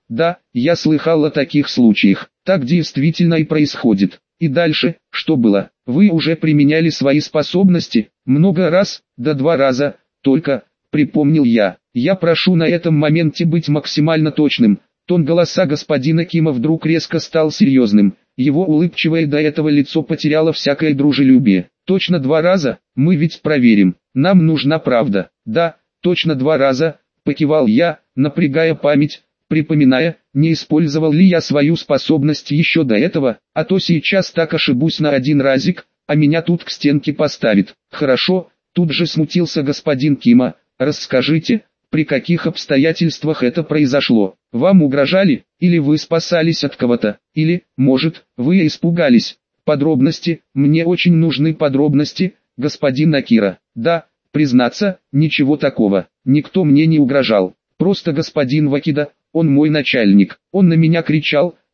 я слыхал о таких случаях. Так действительно и происходит. И дальше, что было? Вы уже применяли свои способности? Много раз? Да 2 раза, только, припомнил я. Я прошу на этом моменте быть максимально точным. Тон голоса господина Кима вдруг резко стал серьезным. Его улыбчивое до этого лицо потеряло всякое дружелюбие. Точно 2 раза? Мы ведь проверим. Нам нужна правда. Да, точно 2 раза, покивал я, напрягая память, припоминая, не использовал ли я свою способность еще до этого, а то сейчас так ошибусь на 1 разик, а меня тут к стенке поставит. Хорошо, тут же смутился господин Кима. Расскажите, при каких обстоятельствах это произошло? Вам угрожали? Или вы спасались от кого-то? Или, может, вы испугались? Подробности, мне очень нужны подробности, господин Акира. Да, признаться, ничего такого, никто мне не угрожал. Просто господин Вакида, он мой начальник, он на меня кричал,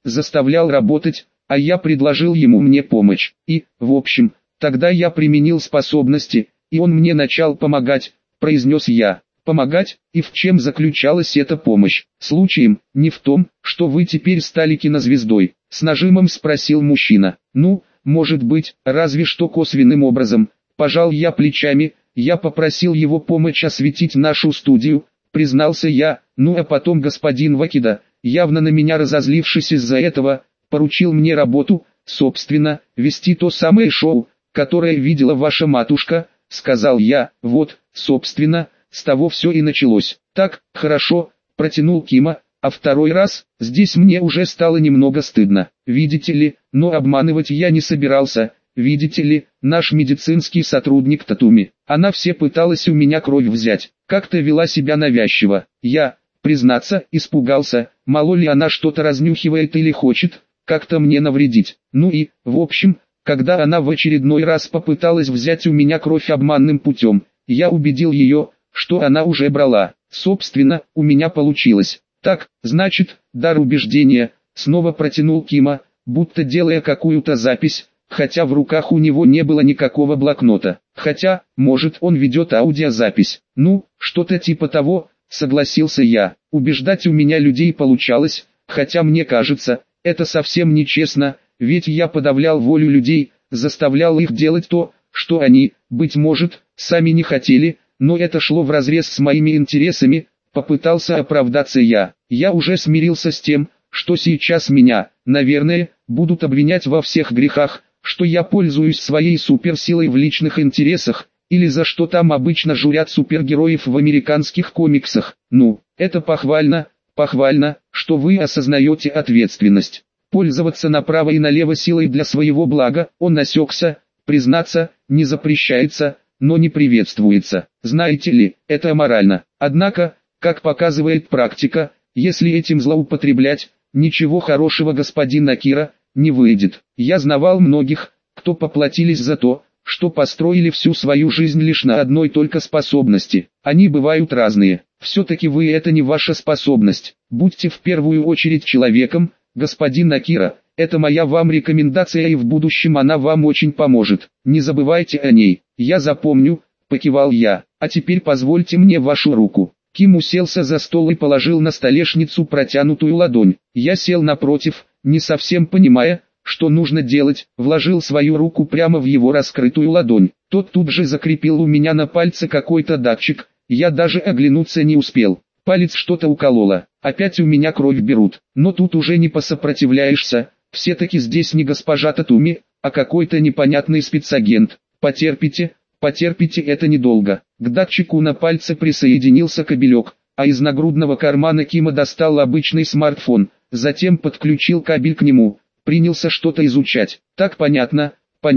заставлял работать, а я предложил ему мне помощь. И, в общем, тогда я применил способности, и он мне начал помогать, произнес я. Помогать, и в чем заключалась эта помощь? Случаем, не в том, что вы теперь стали кинозвездой, с нажимом спросил мужчина. Ну, может быть, разве что косвенным образом. Пожал я плечами, я попросил его помочь осветить нашу студию, признался я, ну а потом господин Вакида, явно на меня разозлившись из-за этого, поручил мне работу, собственно, вести то самое шоу, которое видела ваша матушка, сказал я, вот, собственно, с того все и началось. Так, хорошо, протянул Кима, а второй раз, здесь мне уже стало немного стыдно, видите ли, но обманывать я не собирался, видите ли, наш медицинский сотрудник Татуми, она все пыталась у меня кровь взять, как-то вела себя навязчиво, я, признаться, испугался, мало ли она что-то разнюхивает или хочет, как-то мне навредить, ну и, в общем, когда она в очередной раз попыталась взять у меня кровь обманным путем, я убедил ее, что она уже брала. Собственно, у меня получилось. Так, значит, дар убеждения, снова протянул Кима, будто делая какую-то запись, хотя в руках у него не было никакого блокнота. Хотя, может, он ведет аудиозапись. Ну, что-то типа того, согласился я. Убеждать у меня людей получалось, хотя мне кажется, это совсем нечестно, ведь я подавлял волю людей, заставлял их делать то, что они, быть может, сами не хотели, но это шло вразрез с моими интересами, попытался оправдаться я. Я уже смирился с тем, что сейчас меня, наверное, будут обвинять во всех грехах, что я пользуюсь своей суперсилой в личных интересах, или за что там обычно журят супергероев в американских комиксах. Ну, это похвально, что вы осознаете ответственность. Пользоваться направо и налево силой для своего блага, он осекся, признаться, не запрещается, но не приветствуется. Знаете ли, это аморально. Однако, как показывает практика, если этим злоупотреблять, ничего хорошего господин Акира не выйдет. Я знавал многих, кто поплатились за то, что построили всю свою жизнь лишь на одной только способности. Они бывают разные. Все-таки вы это не ваша способность. Будьте в первую очередь человеком, господин Акира. Это моя вам рекомендация, и в будущем она вам очень поможет. Не забывайте о ней. Я запомню, покивал я. А теперь позвольте мне вашу руку. Ким уселся за стол и положил на столешницу протянутую ладонь. Я сел напротив, не совсем понимая, что нужно делать, вложил свою руку прямо в его раскрытую ладонь. Тот тут же закрепил у меня на пальце какой-то датчик, я даже оглянуться не успел. Палец что-то укололо, опять у меня кровь берут, но тут уже не посопротивляешься. Все-таки здесь не госпожа Татуми, а какой-то непонятный спецагент. Потерпите, это недолго. К датчику на пальце присоединился кабелек, а из нагрудного кармана Кима достал обычный смартфон, затем подключил кабель к нему, принялся что-то изучать. Так понятно.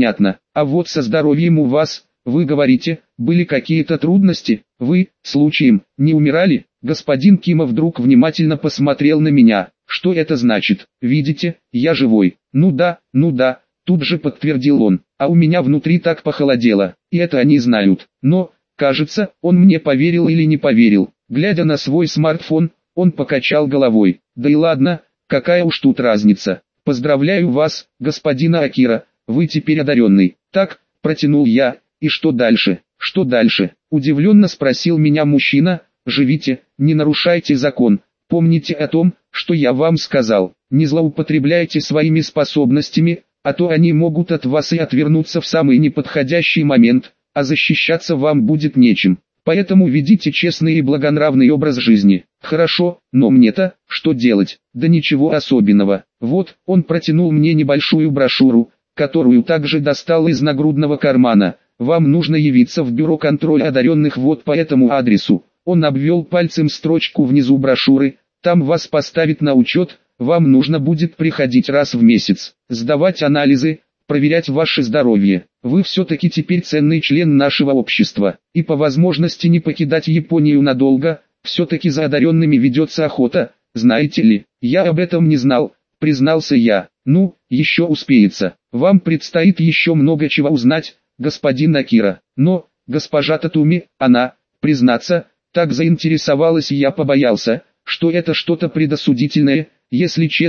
А вот со здоровьем у вас, вы говорите, были какие-то трудности? Вы, случаем, не умирали? Господин Кима вдруг внимательно посмотрел на меня. Что это значит? Видите, я живой. Ну да, тут же подтвердил он. А у меня внутри так похолодело, и это они знают. Но, кажется, он мне поверил или не поверил. Глядя на свой смартфон, он покачал головой. Да и ладно, какая уж тут разница. Поздравляю вас, господин Акира, вы теперь одаренный. Так, протянул я, и что дальше? Что дальше? Удивленно спросил меня мужчина. Живите, не нарушайте закон. Помните о том, что я вам сказал. Не злоупотребляйте своими способностями, а то они могут от вас и отвернуться в самый неподходящий момент, а защищаться вам будет нечем. Поэтому ведите честный и благонравный образ жизни. Хорошо, но мне-то, что делать? Да ничего особенного. Вот, он протянул мне небольшую брошюру, которую также достал из нагрудного кармана. Вам нужно явиться в бюро контроля одаренных вот по этому адресу. Он обвел пальцем строчку внизу брошюры. Там вас поставят на учет, вам нужно будет приходить раз в месяц, сдавать анализы, проверять ваше здоровье. Вы все-таки теперь ценный член нашего общества, и по возможности не покидать Японию надолго, все-таки за одаренными ведется охота, знаете ли, я об этом не знал, признался я. Ну, еще успеется, вам предстоит еще много чего узнать, господин Акира, но, госпожа Татуми, она, признаться, так заинтересовалась, и я побоялся, что это что-то предосудительное. Если честно,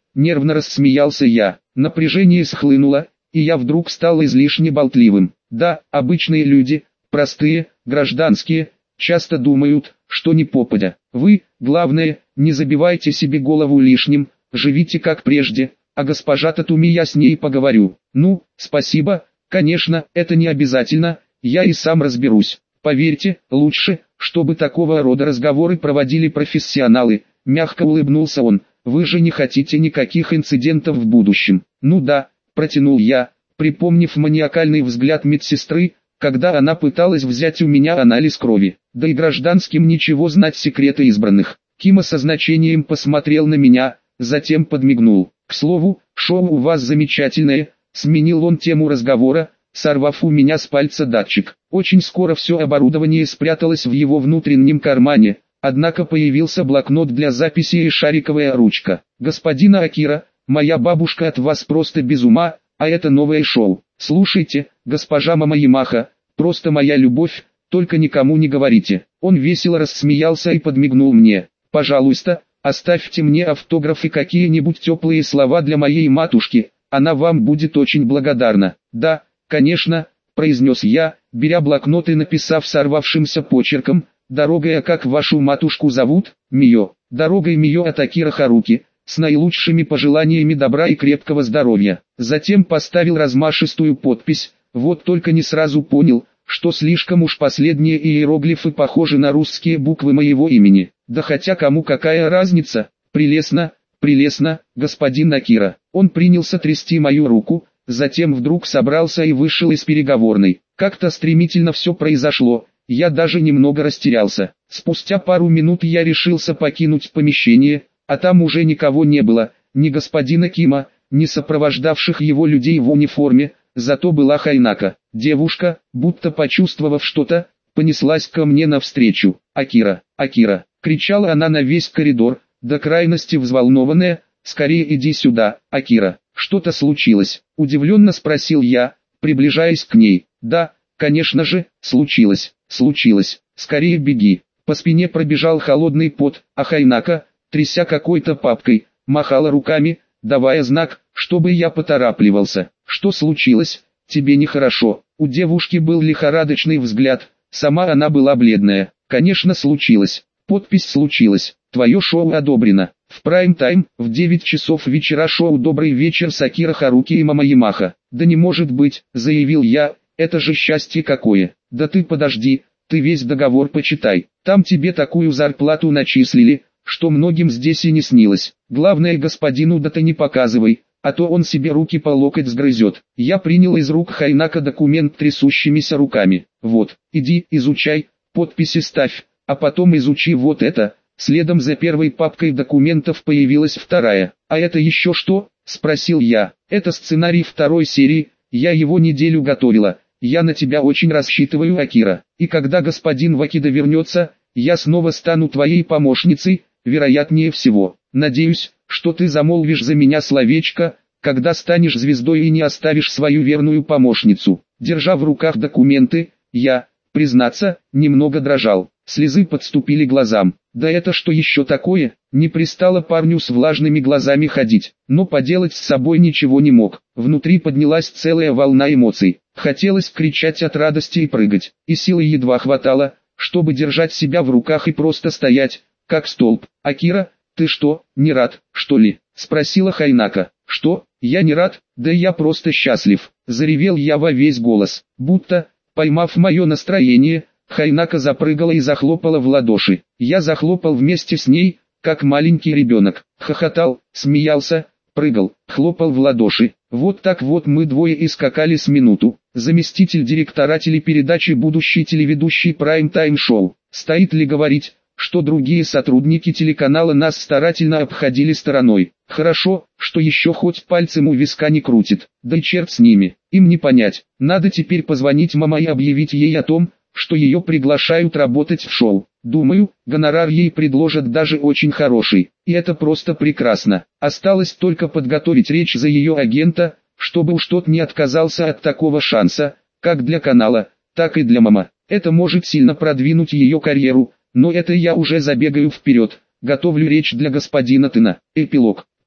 нервно рассмеялся я. Напряжение схлынуло, и я вдруг стал излишне болтливым. Да, обычные люди, простые, гражданские, часто думают, что не попадя. Вы, главное, не забивайте себе голову лишним, живите как прежде, а госпожа Татуми я с ней поговорю. Ну, спасибо, конечно, это не обязательно, я и сам разберусь. Поверьте, лучше, чтобы такого рода разговоры проводили профессионалы, мягко улыбнулся он. Вы же не хотите никаких инцидентов в будущем. Ну да, протянул я, припомнив маниакальный взгляд медсестры, когда она пыталась взять у меня анализ крови. Да и гражданским ничего знать секреты избранных. Кима со значением посмотрел на меня, затем подмигнул. К слову, шоу у вас замечательное, сменил он тему разговора, сорвав у меня с пальца датчик. Очень скоро все оборудование спряталось в его внутреннем кармане, однако появился блокнот для записи и шариковая ручка. «Господин Акира, моя бабушка от вас просто без ума, а это новое шоу. Слушайте, госпожа Мамаямаха, просто моя любовь, только никому не говорите». Он весело рассмеялся и подмигнул мне. «Пожалуйста, оставьте мне автограф и какие-нибудь теплые слова для моей матушки, она вам будет очень благодарна». «Да, конечно», произнес я, беря блокнот и написав сорвавшимся почерком: «Дорогая, как вашу матушку зовут?» «Мио». «Дорогой Мио от Акира Харуки, с наилучшими пожеланиями добра и крепкого здоровья». Затем поставил размашистую подпись, вот только не сразу понял, что слишком уж последние иероглифы похожи на русские буквы моего имени. Да хотя кому какая разница? Прелестно, прелестно, господин Акира. Он принялся трясти мою руку, затем вдруг собрался и вышел из переговорной. Как-то стремительно все произошло, я даже немного растерялся. Спустя пару минут я решился покинуть помещение, а там уже никого не было, ни господина Кима, ни сопровождавших его людей в униформе, зато была Хайнака. Девушка, будто почувствовав что-то, понеслась ко мне навстречу. «Акира, Акира!» — кричала она на весь коридор, до крайности взволнованная. «Скорее иди сюда, Акира!» «Что-то случилось?» — удивленно спросил я, приближаясь к ней. «Да, конечно же, случилось, случилось, скорее беги». По спине пробежал холодный пот, а Хайнака, тряся какой-то папкой, махала руками, давая знак, чтобы я поторапливался. «Что случилось? Тебе нехорошо?» У девушки был лихорадочный взгляд, сама она была бледная. «Конечно случилось. Подпись случилась. Твое шоу одобрено. В прайм-тайм, в 9 часов вечера шоу «Добрый вечер» с Акира Харуки и Мамаямаха». «Да не может быть», — заявил я, — «это же счастье какое». «Да ты подожди, ты весь договор почитай. Там тебе такую зарплату начислили, что многим здесь и не снилось. Главное, господину да ты не показывай, а то он себе руки по локоть сгрызет». Я принял из рук Хайнака документ трясущимися руками. «Вот, иди, изучай, подписи ставь, а потом изучи вот это». Следом за первой папкой документов появилась вторая. «А это еще что?» – спросил я. «Это сценарий второй серии, я его неделю готовила. Я на тебя очень рассчитываю, Акира. И когда господин Вакида вернется, я снова стану твоей помощницей, вероятнее всего. Надеюсь, что ты замолвишь за меня словечко, когда станешь звездой и не оставишь свою верную помощницу». Держа в руках документы, я, признаться, немного дрожал. Слезы подступили к глазам. Да это что еще такое? Не пристало парню с влажными глазами ходить, но поделать с собой ничего не мог. Внутри поднялась целая волна эмоций. Хотелось кричать от радости и прыгать, и силы едва хватало, чтобы держать себя в руках и просто стоять, как столб. «Акира, ты что, не рад, что ли?» — спросила Хайнака. «Что? Я не рад? Да я просто счастлив!» — заревел я во весь голос. Будто, поймав мое настроение, Хайнака запрыгала и захлопала в ладоши. Я захлопал вместе с ней, как маленький ребенок. Хохотал, смеялся, прыгал, хлопал в ладоши. Вот так вот мы двое и скакали с минуту. Заместитель директора телепередачи, будущий телеведущий прайм-тайм-шоу. Стоит ли говорить, что другие сотрудники телеканала нас старательно обходили стороной? Хорошо, что еще хоть пальцем у виска не крутит. Да и черт с ними, им не понять. Надо теперь позвонить маме и объявить ей о том, что ее приглашают работать в шоу. Думаю, гонорар ей предложат даже очень хороший, и это просто прекрасно. Осталось только подготовить речь за ее агента, чтобы уж тот не отказался от такого шанса, как для канала, так и для мамы. Это может сильно продвинуть ее карьеру, но это я уже забегаю вперед, готовлю речь для господина Тына. Эпилог.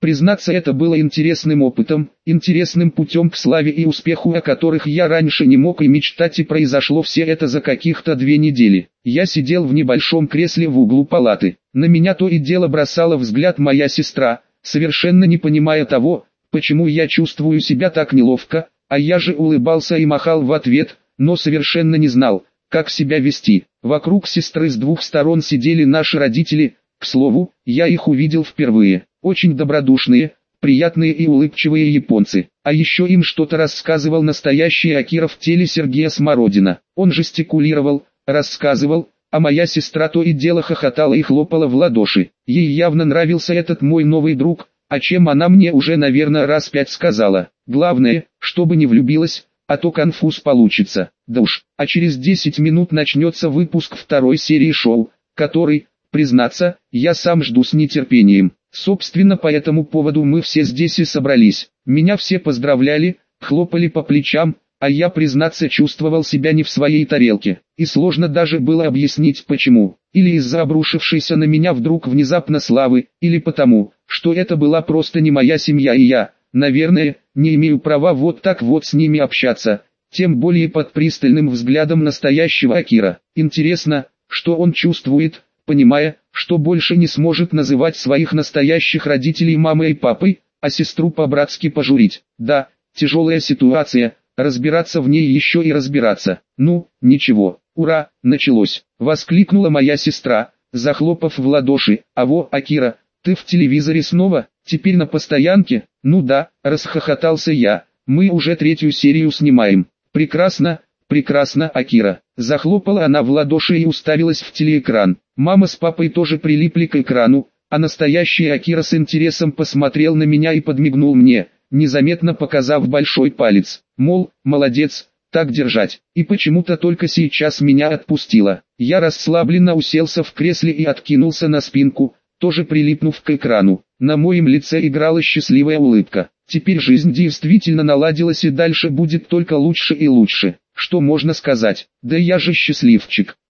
Признаться, это было интересным опытом, интересным путем к славе и успеху, о которых я раньше не мог и мечтать, и произошло все это за каких-то 2 недели. Я сидел в небольшом кресле в углу палаты. На меня то и дело бросала взгляд моя сестра, совершенно не понимая того, почему я чувствую себя так неловко, а я же улыбался и махал в ответ, но совершенно не знал, как себя вести. Вокруг сестры с 2 сторон сидели наши родители, к слову, я их увидел впервые. Очень добродушные, приятные и улыбчивые японцы. А еще им что-то рассказывал настоящий Акира в теле Сергея Смородина. Он жестикулировал, рассказывал, а моя сестра то и дело хохотала и хлопала в ладоши. Ей явно нравился этот мой новый друг, о чем она мне уже, наверное, раз 5 сказала. Главное, чтобы не влюбилась, а то конфуз получится. Да уж, а через 10 минут начнется выпуск 2 серии шоу, который, признаться, я сам жду с нетерпением. Собственно, по этому поводу мы все здесь и собрались. Меня все поздравляли, хлопали по плечам, а я, признаться, чувствовал себя не в своей тарелке. И сложно даже было объяснить почему. Или из-за обрушившейся на меня вдруг внезапно славы, или потому, что это была просто не моя семья, и я, наверное, не имею права вот так вот с ними общаться, тем более под пристальным взглядом настоящего Акира. Интересно, что он чувствует, понимая, что больше не сможет называть своих настоящих родителей мамой и папой, а сестру по-братски пожурить. Да, тяжелая ситуация, разбираться в ней еще и разбираться. Ну, ничего, ура, началось, воскликнула моя сестра, захлопав в ладоши. А во, Акира, ты в телевизоре снова, теперь на постоянке? Ну да, расхохотался я, мы уже 3 серию снимаем. Прекрасно, прекрасно, Акира. Захлопала она в ладоши и уставилась в телеэкран. Мама с папой тоже прилипли к экрану, а настоящий Акира с интересом посмотрел на меня и подмигнул мне, незаметно показав большой палец. Мол, молодец, так держать. И почему-то только сейчас меня отпустило. Я расслабленно уселся в кресле и откинулся на спинку, тоже прилипнув к экрану. На моем лице играла счастливая улыбка. Теперь жизнь действительно наладилась и дальше будет только лучше и лучше. Что можно сказать? Да я же счастливчик.